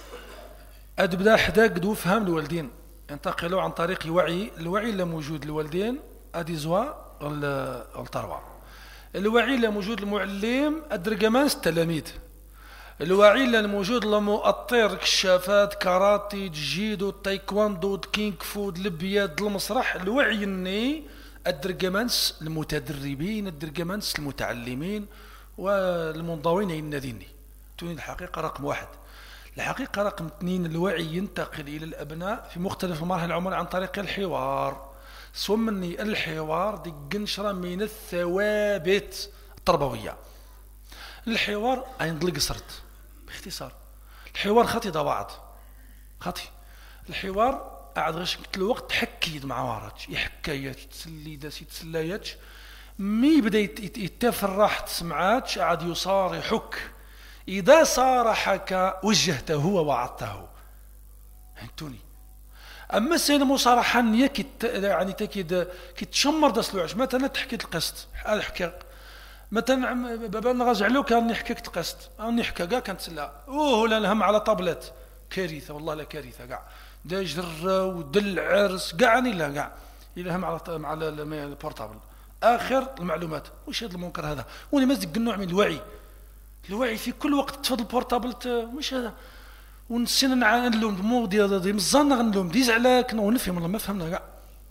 أدبدا حداق دو فهم الوالدين ينتقلوا عن طريق وعي. الوعي اللي موجود الوالدين ادي زوا التروى. الوعي اللي موجود المعلم الدرقمانس التلاميذ. الوعي اللي موجود المؤطر كشافات كاراتي جيدو تايكواندو كينغ فو البياد المسرح. الوعي الني الدرقمانس المتدربين الدرقمانس المتعلمين والمنضوين الناديني. توني الحقيقه رقم واحد. الحقيقة رقم اثنين الوعي ينتقل إلى الأبناء في مختلف مراحل العمر عن طريق الحوار. سمني الحوار دي قنشرة من الثوابت التربوية. الحوار عند قصرت باختصار. الحوار خاطي ضبعض خاطي الحوار قاعد غير الوقت حكيد مع وارج يحكايات تسليدات يتسلايات مي بدا يتفرح تسمعات قاعد يصارحك. إذا صارحك وجهته ووعدته. فهمتوني؟ أما السيد مصارحة نية كت يعني تكيد كتشمر داس الوعش. مثلا تحكي القسط هذا حكى مثلا بابا نغازع له كان يحكيك القسط أو يحكى كاع كانت لا أوه لا الهم على طابلت كارثة والله لا كارثة كاع دا جرة ودل عرس كاع لا كاع إلا هم على على البورتابل آخر المعلومات. وش هذا المنكر هذا؟ وني مازال النوع من الوعي. الوعي في كل وقت تفضل البورتابل مش هذا ونسينا نلوم مو دي دي مزنا غنلوم ديز عليك ونفهم والله ما فهمنا كاع.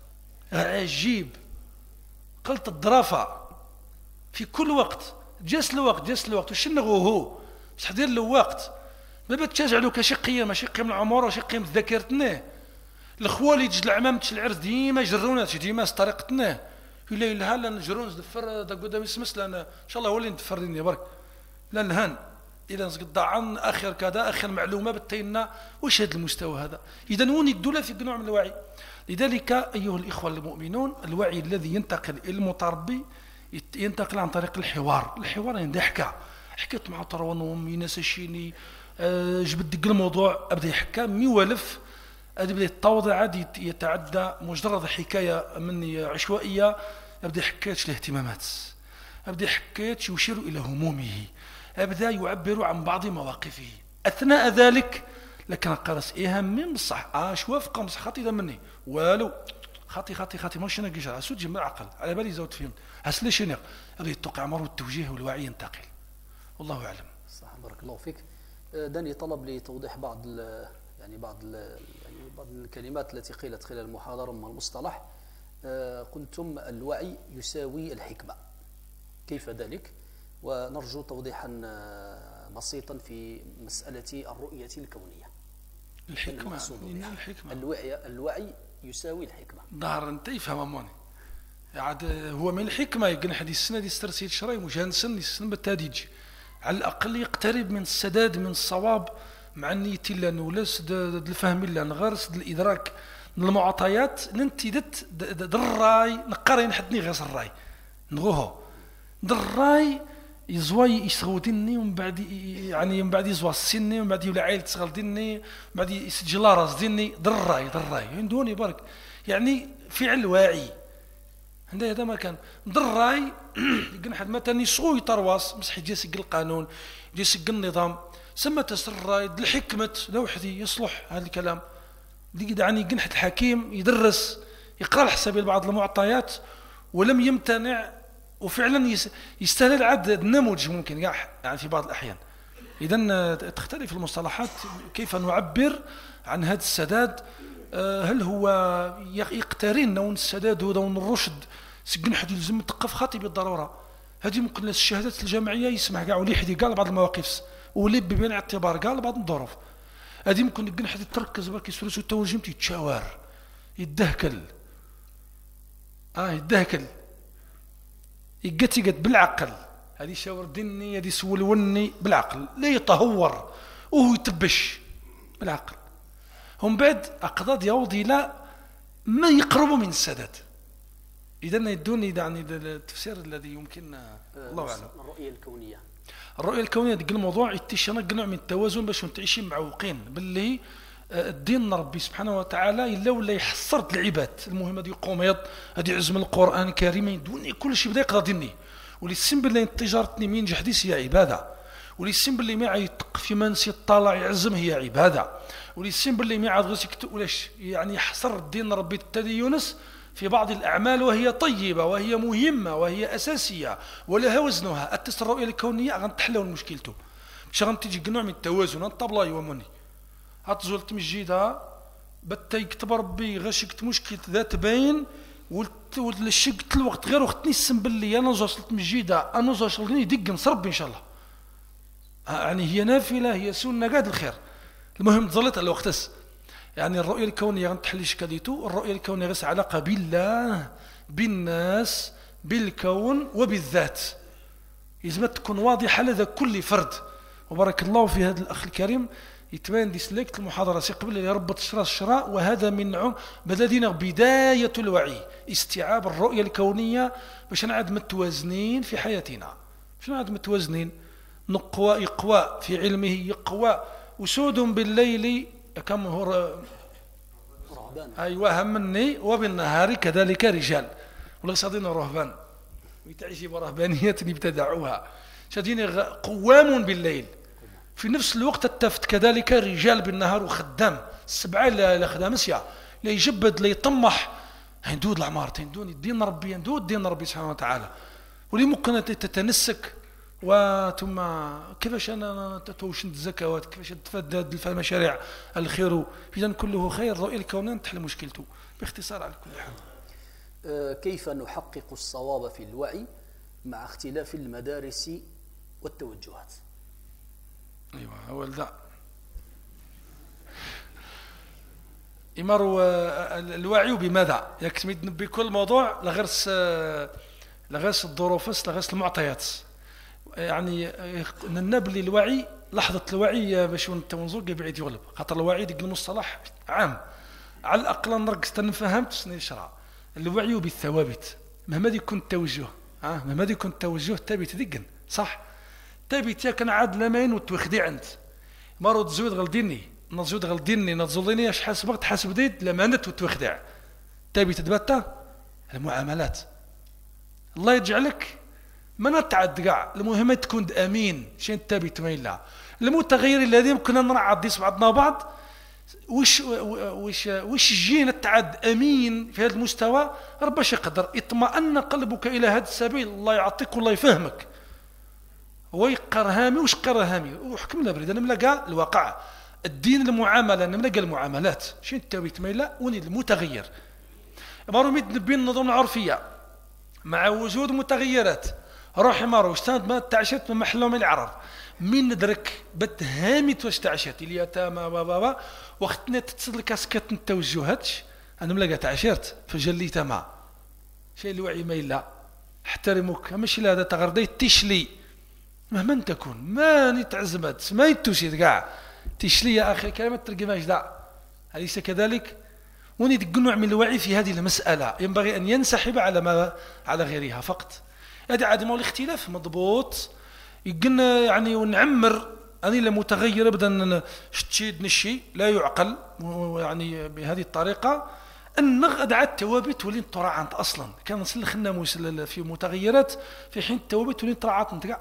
عجيب قلت الظرافه في كل وقت جاس الوقت جاس الوقت وشنغو هو بصح دير له وقت ما بتشجعلو كشي قيم ماشي قيم العمر وشي قيم ذاكرتنا. الخوالي تجد العمام تش العرس ديما جرونا ديما طريقتنا يلا يلا لا نجرون ندفر دا قدام يسمس لان ان شاء الله هو اللي ندفرني برك لا نهان إذا نزقد عن آخر كذا آخر معلومة بتينا وش هذا المستوى هذا. إذا وني الدولة في نوع من الوعي. لذلك أيها الإخوة المؤمنون الوعي الذي ينتقل إلى المتربي ينتقل عن طريق الحوار. الحوار يعني حكى حكيت مع طروان وامي ناسشيني أه جبت دق الموضوع أبدأ يحكى مي ولف أبدأ يتوضع عادي يتعدى مجرد حكاية مني عشوائية. أبدأ حكيت الاهتمامات أبدأ حكيت يشير إلى همومه أبدأ يعبر عن بعض مواقفه. أثناء ذلك لكن قرص إيهم من الصح آش وافق مصح خاطي ذا مني والو خاطي خاطي خاطي ماشي نقيش على سود جمع عقل على بالي زود فيهم هس ليش هنا اللي توقع مرو التوجيه والوعي ينتقل. والله أعلم. صح، بارك الله فيك. داني طلب لتوضيح بعض ال يعني بعض ال يعني بعض الكلمات التي قيلت خلال المحاضرة من المصطلح. قلتم الوعي يساوي الحكمة، كيف ذلك؟ ونرجو توضيحا بسيطا في مسألة الرؤية الكونية. الحكمة الحكمة الوعي الوعي يساوي الحكمة. ظهر انت يفهم اموني عاد هو من الحكمة يقن حديث السنة دي استرسيد شراي مجانسن السنة بالتاديج على الأقل يقترب من السداد من الصواب مع النية لا نولس الفهم لا نغرس الإدراك من المعطيات ننتدت دراي نقري نحدني غير الراي نغوه دراي يزوي يسغودني ومن بعد يعني من بعد يزوى السني ومن بعد يولي عائلة تغلدني ومن بعد يسجل راس ديني دراي دراي عندوني برك يعني فعل واعي عندها هذا ما كان دراي يقول حد مثلا يسغو يطرواس مسح يجي القانون يجي النظام سمى تسراي الحكمة لوحدي يصلح هذا الكلام يعني يقول حد الحكيم يدرس يقرأ الحساب لبعض المعطيات ولم يمتنع وفعلا يستهل عد النموذج ممكن يعني في بعض الأحيان. إذن تختلف المصطلحات كيف نعبر عن هذا السداد. هل هو يقترن نون السداد ونون الرشد سجن حد يلزم تقف خاطي بالضرورة هذه ممكن الشهادات الجامعية يسمع كاع ولي حد قال بعض المواقف ولي ببين اعتبار قال بعض الظروف هذه ممكن يقن حد تركز برك يسولس التوجم يتشاور يدهكل اه يدهكل يقتقت بالعقل هذه شاور دني هذه سولوني بالعقل لا يتهور وهو يتبش بالعقل هم بعد أقضاد يوضي لا ما يقربوا من السداد. إذن يدوني يعني التفسير الذي يمكن الله أعلم. الرؤية الكونية الرؤية الكونية ديك الموضوع يتشنا قنوع من التوازن باش نتعيشين معوقين باللي الدين ربي سبحانه وتعالى إلا ولا يحصرت العباد المهمة دي قوميض هذه عزم القرآن الكريم يدوني كل شيء بدا يقرا ديني ولي السم بالله تجارتني مين جحديس هي عبادة ولي السم بالله ما يتق في منسي الطالع يعزم هي عبادة ولي السم بالله ما عاد غير ولاش يعني يحصر الدين ربي التدينس في بعض الأعمال وهي طيبة وهي مهمة وهي أساسية ولها وزنها أتس الرؤية الكونية غنتحلوا مشكلته مش غنتيجي نوع من التوازن الطبلة يومني هتزول تمجيدها بتا يكتب ربي غشكت مشكلة ذات باين والشقت الوقت غير وقتني السم باللي أنا زوصلت مجيدها أنا زوصلتني يدق نصرب إن شاء الله يعني هي نافلة هي سنة قاد الخير المهم تظلت على وقتس يعني الرؤية الكونية غنتحليش كديتو الرؤية الكونية غير علاقة بالله بالناس بالكون وبالذات يجب تكون واضحة لدى كل فرد وبارك الله في هذا الأخ الكريم يتبين دي سلكت المحاضرة سي قبل يا رب تشرى الشراء وهذا من عم بدأنا بداية الوعي استيعاب الرؤية الكونية باش نعد متوازنين في حياتنا باش نعد متوازنين نقوى إقواء في علمه يقوى وسود بالليل كم هو رهبان أيوة همني وبالنهار كذلك رجال ولا صادين رهبان ويتعيشي برهبانية ابتدعوها شادين قوام بالليل في نفس الوقت التفت كذلك رجال بالنهار وخدام السبعة لا خدامسيا لا يجبد لا يطمح هندود العمار تندون الدين ربي هندود الدين ربي سبحانه وتعالى ولي ممكن تتنسك وثم كيفاش انا توش الزكوات كيفاش تفدد في مشاريع الخير اذا كله خير رؤيه الكونيه تحل مشكلته باختصار على كل حال. كيف نحقق الصواب في الوعي مع اختلاف المدارس والتوجهات؟ ايوه هو ذا إمر الوعي بماذا يكتمد بكل موضوع لغرس لغرس الظروف لغرس المعطيات يعني ننبلي الوعي لحظة الوعي باش نتونزوق بعيد يغلب خاطر الوعي ديك المصطلح عام على الأقل نرقص تنفهمت سني شرع الوعي بالثوابت مهما يكون التوجه اه مهما يكون التوجه ثابت ديقن صح ثابت يا كان عاد لمين وتوخدي عند مرض زود غلديني نزود غلديني نزوليني اش حاسبك تحاسب ديد لمانت وتوخدع ثابت تبتا المعاملات الله يجعلك ما نتعد كاع المهم تكون امين شين ثابت ما الا المتغير الذي يمكن ان نرعى ديس بعضنا بعض وش وش وش جينا تعد امين في هذا المستوى رباش يقدر اطمأن قلبك الى هذا السبيل، الله يعطيك والله يفهمك. هو يقر هامي وش قر هامي وحكم لا بريد. انا ملقى الواقع الدين المعامله، انا ملقى المعاملات شنو التويت ميلا وني المتغير مارو ميد بين النظم العرفيه مع وجود متغيرات. روحي مارو استند ما تعشت من محلوم العرب من ندرك بتهامي واش تعشت اليتامى بابا وقتنا تتصل كاسكت التوجهات. انا ملقى تعشرت فجلي تما شيء الوعي ميلا احترمك ماشي هذا تغردي تشلي مهما تكون ما نتعزمت ما يتوشي كاع تشلي يا اخي كلمه ترجماش داع اليس كذلك؟ ونريد نوع من الوعي في هذه المساله ينبغي ان ينسحب على ما على غيرها فقط. هذا عدم الاختلاف مضبوط يقلنا يعني ونعمر أني لمتغير أبدا شتشيد نشي لا يعقل يعني بهذه الطريقة أن نغد على التوابت ولين طرعت أصلا كان نسلخ الناموس في متغيرات في حين التوابت ولين طرعت نتقع.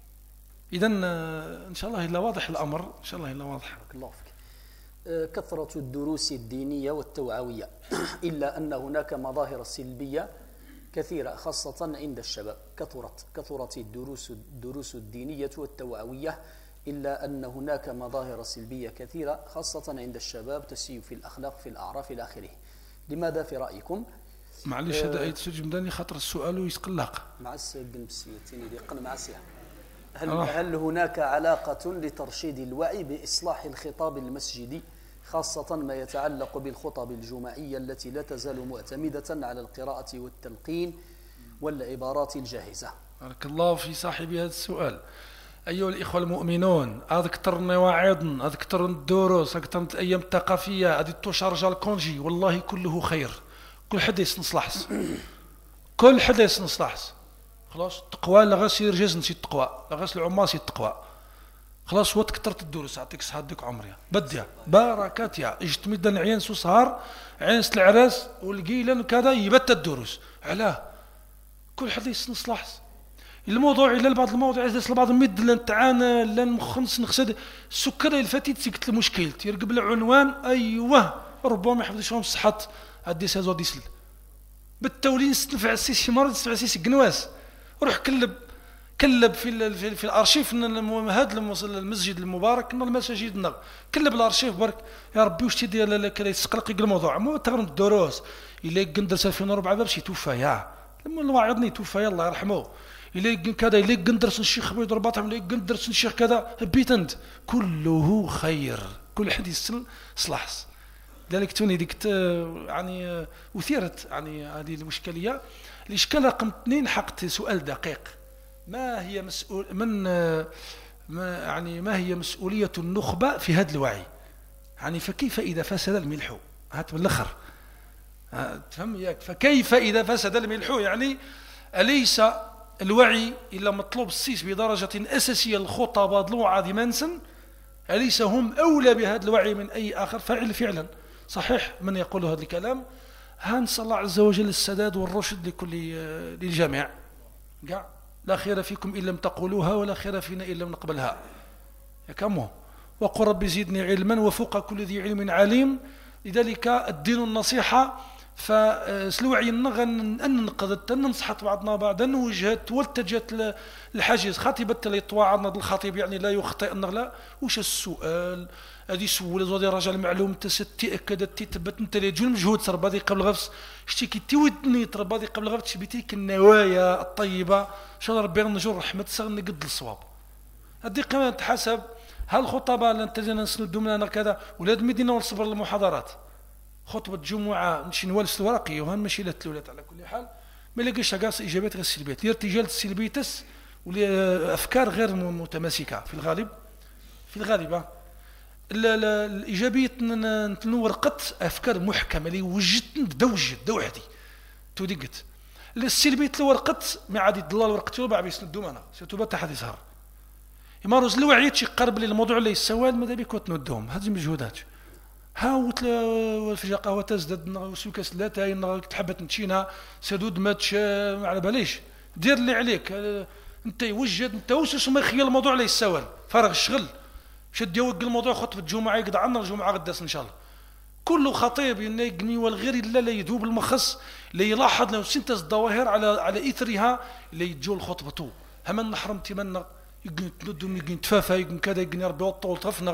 إذا إن شاء الله إلا واضح الأمر إن شاء الله إلا واضح. الله فيك. كثرة الدروس الدينية والتوعوية إلا أن هناك مظاهر سلبية كثيرة خاصة عند الشباب. كثرت كثرت الدروس الدروس الدينية والتوعوية إلا أن هناك مظاهر سلبية كثيرة خاصة عند الشباب تسيء في الأخلاق في الأعراف إلى آخره. لماذا في رأيكم؟ معليش هذا أه أي تسجم داني خاطر السؤال ويسقلاق مع السجن بسيتيني ديقن مع سيها. هل, هل هناك علاقة لترشيد الوعي بإصلاح الخطاب المسجدي خاصة ما يتعلق بالخطب الجماعية التي لا تزال معتمدة على القراءة والتلقين والعبارات الجاهزة؟ بارك الله في صاحب هذا السؤال. أيها الإخوة المؤمنون أذكر مواعظ أذكر الدروس أذكر أيام الثقافية هذه تشارج الكونجي والله كله خير. كل حد يصلحس كل حد يصلحس خلاص. تقوى لا غاس يرجز نسيت التقوى لا غاس العماس التقوى خلاص. هو تكثرت الدروس عطيك صحتك عمريا بديا بركات يا اجتمد العيان سو سهر عين العراس والقيلان وكذا يبت الدروس علاه كل حد يصلح الموضوع الا بعض المواضيع يصل بعض المد نتعانى لا نخنص نقصد السكر الفتيت سكت المشكل يرقب العنوان ايوه ربما ما يحفظش صحه هادي سازو ديسل بالتولين نفع السيس شي مرض نفع السيس قنواس روح كلب كلب في في, في الارشيف هذا المسجد المبارك من المساجد كلب الارشيف برك يا ربي واش تيدير كذا يسقلق الموضوع مو تغرم الدروس الا قندرس ألفين وأربعة باش يتوفى يا لما الواعظني توفى الله يرحمه الا كذا الا قندرس الشيخ بيض رباطهم الا قندرس الشيخ كذا بيتند كله خير كل حد يسل صلاحس. لذلك توني ديك يعني اثيرت يعني هذه الاشكاليه. الاشكال رقم اثنين حقت سؤال دقيق ما هي مسؤول من ما يعني ما هي مسؤولية النخبة في هذا الوعي يعني فكيف إذا فسد الملح هات من الآخر تفهم ياك فكيف إذا فسد الملح يعني أليس الوعي إلا مطلوب السيس بدرجة أساسية الخطباء الوعظ منسن أليس هم أولى بهذا الوعي من أي آخر فعل فعلا صحيح من يقول هذا الكلام هنسأل الله عز وجل السداد والرشد لكل للجميع قاع لا خير فيكم إن لم تقولوها ولا خير فينا إن لم نقبلها يا كمو وقل رب زدني علما وفوق كل ذي علم عليم. لذلك الدين النصيحة فسلوعي أن نقضت أن ننصحت بعضنا بعض أن وجهت والتجت الحاجز خطيبة الإطواع الخطيب يعني لا يخطئ النغلا وش السؤال هذه سؤال زودي رجع المعلوم تستي أكدت تثبت أنت اللي جول مجهود تربادي قبل غفص شتيكي تودني تربادي قبل غفص بتيك النوايا الطيبة إن شاء الله ربي نجور رحمة سغن قد الصواب. هذه كمان تحسب هل خطباء لن تجينا نسندوا مننا كذا ولاد مدينة والصبر المحاضرات خطبة جمعة نمشي نوالس الورقي وهان ماشي لا تلولات على كل حال ما لقيش قاص إجابات غير السلبيات الارتجال السلبيتس والأفكار غير متماسكة في الغالب في الغالب الإيجابية نورقت أفكار محكمة اللي وجدت دوجت دوحدي تودقت السلبية الورقت ما عاد يضل الورقة تبع بيسندوا معنا ستبقى تحت يسهر يمارس الوعي شي قرب للموضوع اللي يسوى ماذا بك وتنودهم هذه مجهودات ها في قهوة تزداد وسوكاس لا تاين تحبت نتشينا سدود ماتش على باليش دير اللي عليك انت يوجد انت وش ما يخيل الموضوع اللي يسوى فرغ الشغل شد يوق الموضوع خطبة الجمعة يقضى عنا الجمعة غداس ان شاء الله كل خطيب ينجمي والغير إلا لا يذوب المخص لا يلاحظ لو سنتز الظواهر على على إثرها لا يتجو الخطبة هما نحرم تمنى يقن تندم يقن تفافى يقن كذا يقن ربي وطول تفنغ.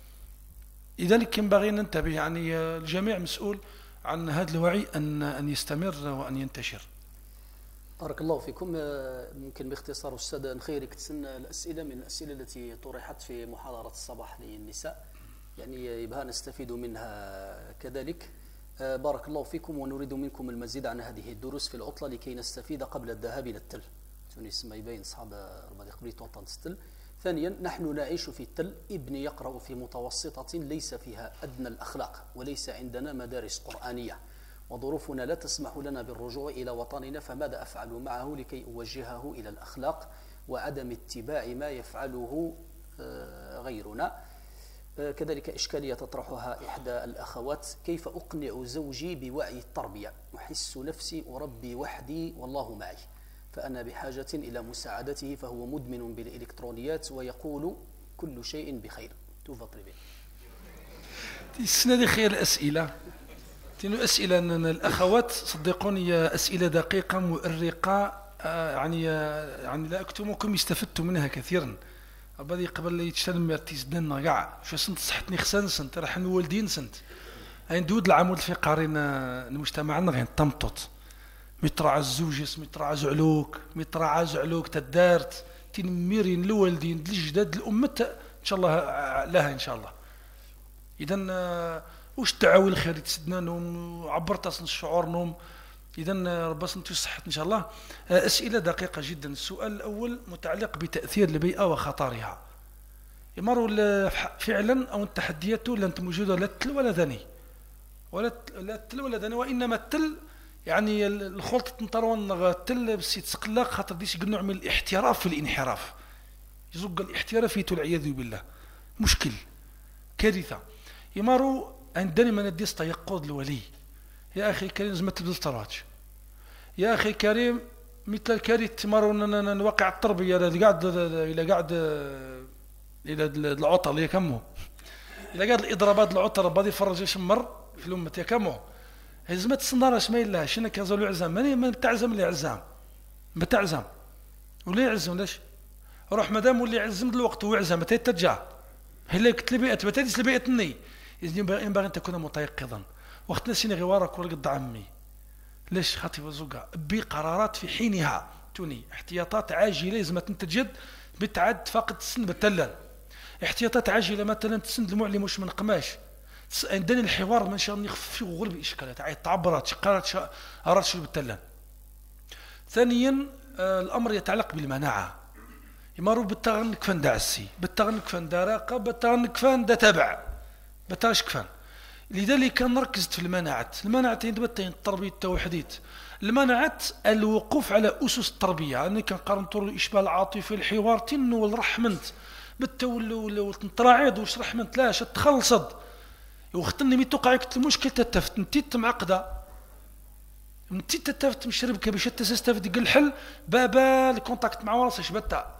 لذلك ينبغي أن ننتبه يعني الجميع مسؤول عن هذا الوعي أن أن يستمر وأن ينتشر. بارك الله فيكم. ممكن باختصار أستاذ نخيرك تسنى الأسئلة من الأسئلة التي طرحت في محاضرة الصباح للنساء يعني يبقى نستفيد منها كذلك. بارك الله فيكم ونريد منكم المزيد عن هذه الدروس في العطلة لكي نستفيد قبل الذهاب إلى التل. تونس ما يبين صحاب ربما قبلت وطن التل. ثانيا نحن نعيش في التل، ابني يقرأ في متوسطة ليس فيها أدنى الأخلاق وليس عندنا مدارس قرآنية وظروفنا لا تسمح لنا بالرجوع إلى وطننا، فماذا أفعل معه لكي أوجهه إلى الأخلاق وعدم اتباع ما يفعله غيرنا؟ كذلك إشكالية تطرحها إحدى الأخوات: كيف أقنع زوجي بوعي التربية؟ أحس نفسي أربي وحدي والله معي، فأنا بحاجة إلى مساعدته فهو مدمن بالإلكترونيات ويقول كل شيء بخير. تفضل به. السنة خير الأسئلة تنو أسئلة أن الأخوات صدقوني أسئلة دقيقة مؤرقة يعني يعني لا أكتمكم استفدت منها كثيرا. أبدي قبل لا يتشتغل مرتيز دنا قاع شو سنت صحتني خسان سنت راح نولدين سنت هاي ندود العمود الفقري المجتمع عندنا غير طمطط مترعى الزوجس مترعى زعلوك مترعى زعلوك تدارت تنميرين الوالدين الجداد الأمة إن شاء الله لها إن شاء الله. إذن وش التعاوي الخير تسدنا نوم عبرت أصلا الشعور نوم. إذن ربنا نتو صحت إن شاء الله. أسئلة دقيقة جدا. السؤال الأول متعلق بتأثير البيئة وخطرها. يمروا فعلا أو التحديات لن موجودة لا التل ولا ذني ولا التل ولا ذني وإنما التل يعني الخلطة نطرون التل بس يتسقلاق خاطر ديش نوع من الاحتراف في الانحراف يزق الاحتراف فيه والعياذ بالله مشكل كارثة. يمروا عندنا من الديس تيقظ الولي يا أخي الكريم زمت تبدل تراج يا أخي الكريم مثل الكارثة تمروا نوقع التربية إلى قاعد إلى قاعد إلى العطل يكمه إلى قاعد الإضرابات العطل بدي فرج شمر في الأمة يكمه هزمت الصنارة اسمه الله شنو كازولو عزام ماني ما بتعزم اللي عزام بتعزم ولا يعزم ليش روح مدام واللي يعزم الوقت هو عزام متى ترجع هلا قلت لي بيئة متى تسلي بيئتني ينبغي أن تكون متيقظا وقت نسيني غوارك ولا قد عمي ليش خاطي وزوجة بقرارات في حينها توني احتياطات عاجلة لازم تنتجد بتعد فقط السن بالتلان احتياطات عاجلة مثلا تسند المعلم مش من قماش عندنا الحوار ما شاء الله يخفي غلب إشكالات عيد تعبرات شقارات أراد شو بالتلان. ثانيا آه الأمر يتعلق بالمناعة يمروا بالتغن كفان دعسي بالتغن كفان دراقة بالتغن كفان دا تبع بتاش كفان. لذلك كان ركزت في المناعة. المناعة يندبتين التربية التوحيدية المناعة الوقوف على أسس التربية أنا كان قارن طول الإشبال العاطفي الحوار تنو والرحمنت بالتول والتراعيد وش رحمنت لاش تخلصد وختني مي توقع المشكلة تتفت نتيت معقدة نتيت تتفت مشربك باش تستفد يقل الحل بابا الكونتاكت مع وراسش بتا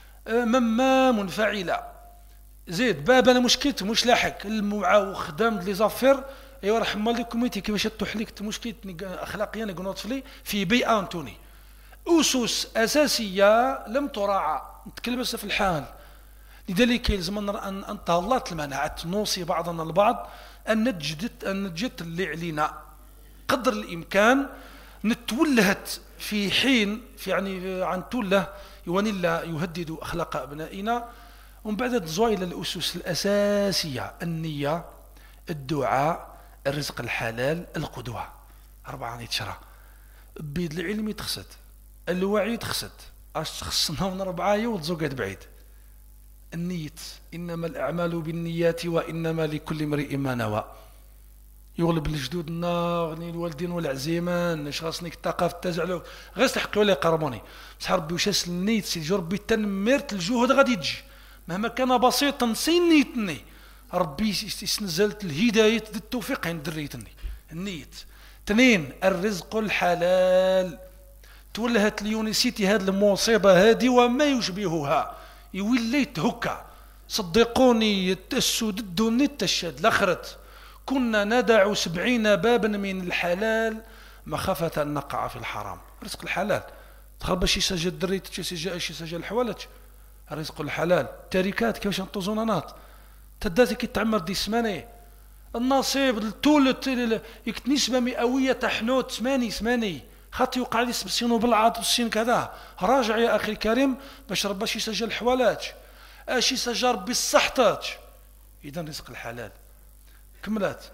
مما منفعلة زيد بابا انا مشكلتي مش لاحق المعاو خدام لي زافير ايوا رحم الله الكوميتي كيفاش تحليك مشكلتني اخلاقيا نقول لي في بيئه انتوني اسس اساسيه لم تراعى نتكلم بس في الحال. لذلك يلزمنا ان ان تهلط المناعه نوصي بعضنا البعض ان نجد ان نجد اللي علينا قدر الامكان نتولهت في حين في يعني عن توله يواني لا يهدد اخلاق ابنائنا. ومن بعد الزوائل الأسس الأساسية النية الدعاء الرزق الحلال القدوة أربعة نيتشرا بيد العلم تخسد الوعي تخسد أش تخصنا من أربعة وتزوجت بعيد النية إنما الأعمال بالنيات وإنما لكل امرئ ما نوى يغلب الجدود النار الوالدين والعزيمان اش خاصني الثقافه تزعلوا غير تحقي ولا يقربوني بصح ربي وشاس النيت سي ربي تنمرت الجهد غادي تجي مهما كان بسيطا سنيتني ربي استنزلت الهداية التوفيق عند دريتني النيت. اثنين الرزق الحلال تولهت اليونيسيتي هذه المصيبة هذه وما يشبهها يوليت هكا صدقوني السود الدوني التشاد الاخرت كنا ندع سبعين بابا من الحلال مخافة أن نقع في الحرام. رزق الحلال تخرب شي سجل الدريت شي سجل الحوالات رزق الحلال تركات كيفاش نطوزونانات تداتي كي تعمر دي سمانه النصيب التول يك نسبة مئوية تحنوت ثماني ثماني خاطر يوقع لي سبسينو بالعاط والسين كذا. راجع يا أخي الكريم باش ربا شي سجل الحوالات اشي سجل بالصحتات. إذا رزق الحلال كملات.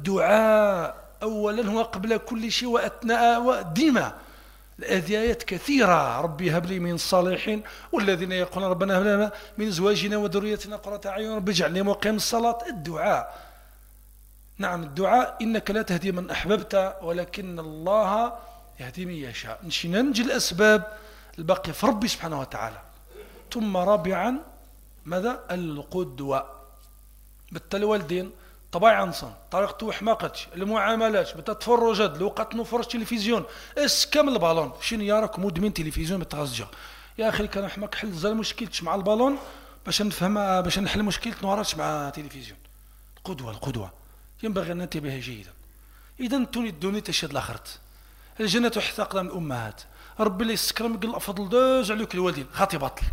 الدعاء أولا هو قبل كل شيء وأثناء وديما. الآيات كثيرة. ربي هب لي من الصالحين والذين يقولون ربنا هب لنا من زواجنا وذريتنا قرة أعين ربي اجعلني مقيم الصلاة. الدعاء نعم الدعاء إنك لا تهدي من أحببت ولكن الله يهدي من يشاء. نشينا ننجي الأسباب الباقية في ربي سبحانه وتعالى. ثم رابعا ماذا؟ القدوة. بالتالي والدين طبيعة صن طريقته حماقتش المعاملات بتتفرجات لو قد نفرج تلفزيون اس كامل البالون شنو يراك مدمن تلفزيون بتغزجة يا اخي كان حماق حل زال مشكلتش مع البالون باش نفهم باش نحل مشكلة نوراتش مع تلفزيون. القدوة القدوة ينبغي ان ننتبه جيدا. اذا توني الدنيا تشهد الاخرت الجنة تحت اقدام الامهات. ربي اللي يسكرم قال افضل دوز عليك الوالدين خاطي باطل.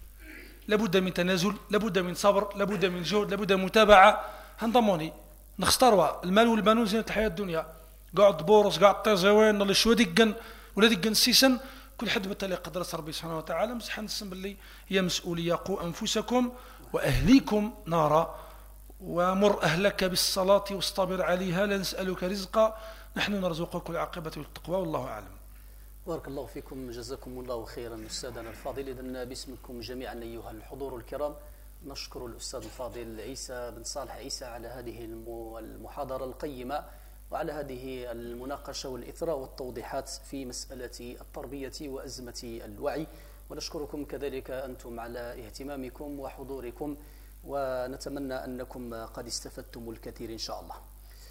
لابد من تنازل لابد من صبر لابد من جهد لابد من متابعة. هنضموني نختاروا المال والبنون زينة الحياة الدنيا. قاعد بورس قاعد طيزوين اللي شو دقن ولا دقن سيسن كل حد بالتالي قدرت ربي سبحانه وتعالى. مسح نسم باللي هي مسؤولية. قوا أنفسكم وأهليكم نارا ومر أهلك بالصلاة واصطبر عليها لا نسألك رزقا نحن نرزقك العاقبة والتقوى والله أعلم. بارك الله فيكم جزاكم الله خيرا أستاذنا الفاضل. إذن باسمكم جميعا أيها الحضور الكرام نشكر الأستاذ الفاضل عيسى بن صالح عيسى على هذه المحاضرة القيمة وعلى هذه المناقشة والإثراء والتوضيحات في مسألة التربية وأزمة الوعي. ونشكركم كذلك أنتم على اهتمامكم وحضوركم ونتمنى أنكم قد استفدتم الكثير إن شاء الله.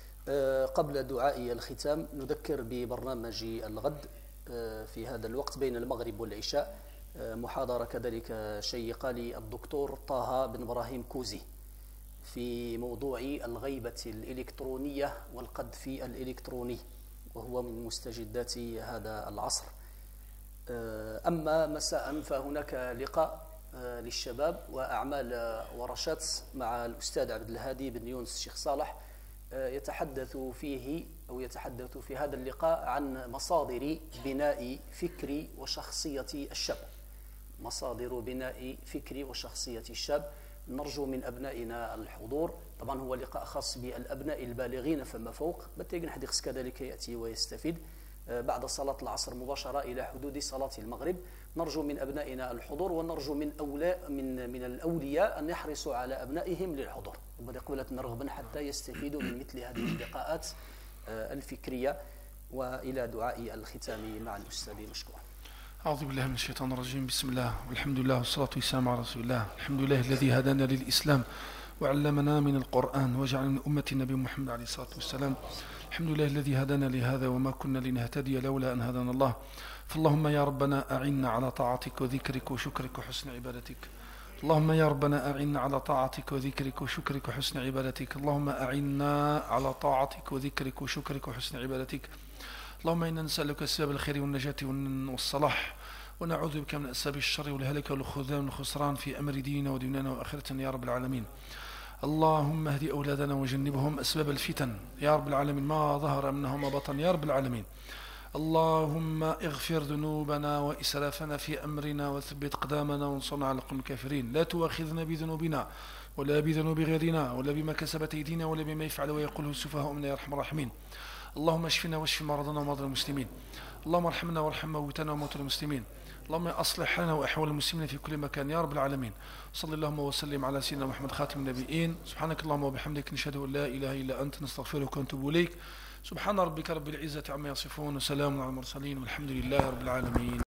قبل دعاء الختام نذكر ببرنامج الغد في هذا الوقت بين المغرب والعشاء محاضرة كذلك شيقة للدكتور طه بن إبراهيم كوزي في موضوع الغيبة الإلكترونية والقذف الإلكتروني وهو من مستجدات هذا العصر. أما مساء فهناك لقاء للشباب وأعمال ورشات مع الأستاذ عبد الهادي بن يونس الشيخ صالح يتحدث فيه أو يتحدث في هذا اللقاء عن مصادر بناء فكر وشخصية الشاب. مصادر بناء فكر وشخصية الشاب. نرجو من أبنائنا الحضور. طبعا هو لقاء خاص بالأبناء البالغين فما فوق بتيجن حديقس كذلك يأتي ويستفيد بعد صلاة العصر مباشرة إلى حدود صلاة المغرب. نرجو من أبنائنا الحضور ونرجو من أولاء من من الأولياء أن يحرصوا على أبنائهم للحضور. وبدأ قولة نرغبا حتى يستفيدوا من مثل هذه اللقاءات الفكرية. وإلى دعاء الختام مع الأستاذ مشكور. أعوذ بالله من الشيطان الرجيم. بسم الله والحمد لله والصلاة والسلام على رسول الله. الحمد لله الذي هدانا للإسلام وعلمنا من القرآن وجعلنا من أمة النبي محمد عليه الصلاة والسلام. الحمد لله الذي هدانا لهذا وما كنا لنهتدي لولا أن هدانا الله. فاللهم يا ربنا أعنا على طاعتك وذكرك وشكرك وحسن عبادتك. اللهم يا ربنا أعنا على طاعتك وذكرك وشكرك وحسن عبادتك. اللهم أعنا على طاعتك وذكرك وشكرك وحسن عبادتك. اللهم إنا نسألك أسباب الخير والنجاة والصلاح ونعوذ بك من أسباب الشر والهلك والخذلان والخسران في أمر ديننا ودنيانا وآخرتنا يا رب العالمين. اللهم اهدي أولادنا وجنبهم أسباب الفتن يا رب العالمين ما ظهر منها وما بطن يا رب العالمين. اللهم اغفر ذنوبنا وإسرافنا في أمرنا وثبت قدامنا وانصرنا على القوم الكافرين. لا تؤاخذنا بذنوبنا ولا بذنوب غيرنا ولا بما كسبت أيدينا ولا بما يفعل ويقوله السفهاء منا يا أرحم الراحمين. اللهم اشفنا واشف مرضنا ومرضى المسلمين. اللهم ارحمنا وارحم موتنا وموتى المسلمين. اللهم اصلح لنا واحوال المسلمين في كل مكان يا رب العالمين. صلى اللهم وسلم على سيدنا محمد خاتم النبيين. سبحانك اللهم وبحمدك نشهد ان لا اله الا انت نستغفرك ونتوب اليك. سبحان ربك رب العزة عما يصفون وسلام على المرسلين والحمد لله رب العالمين.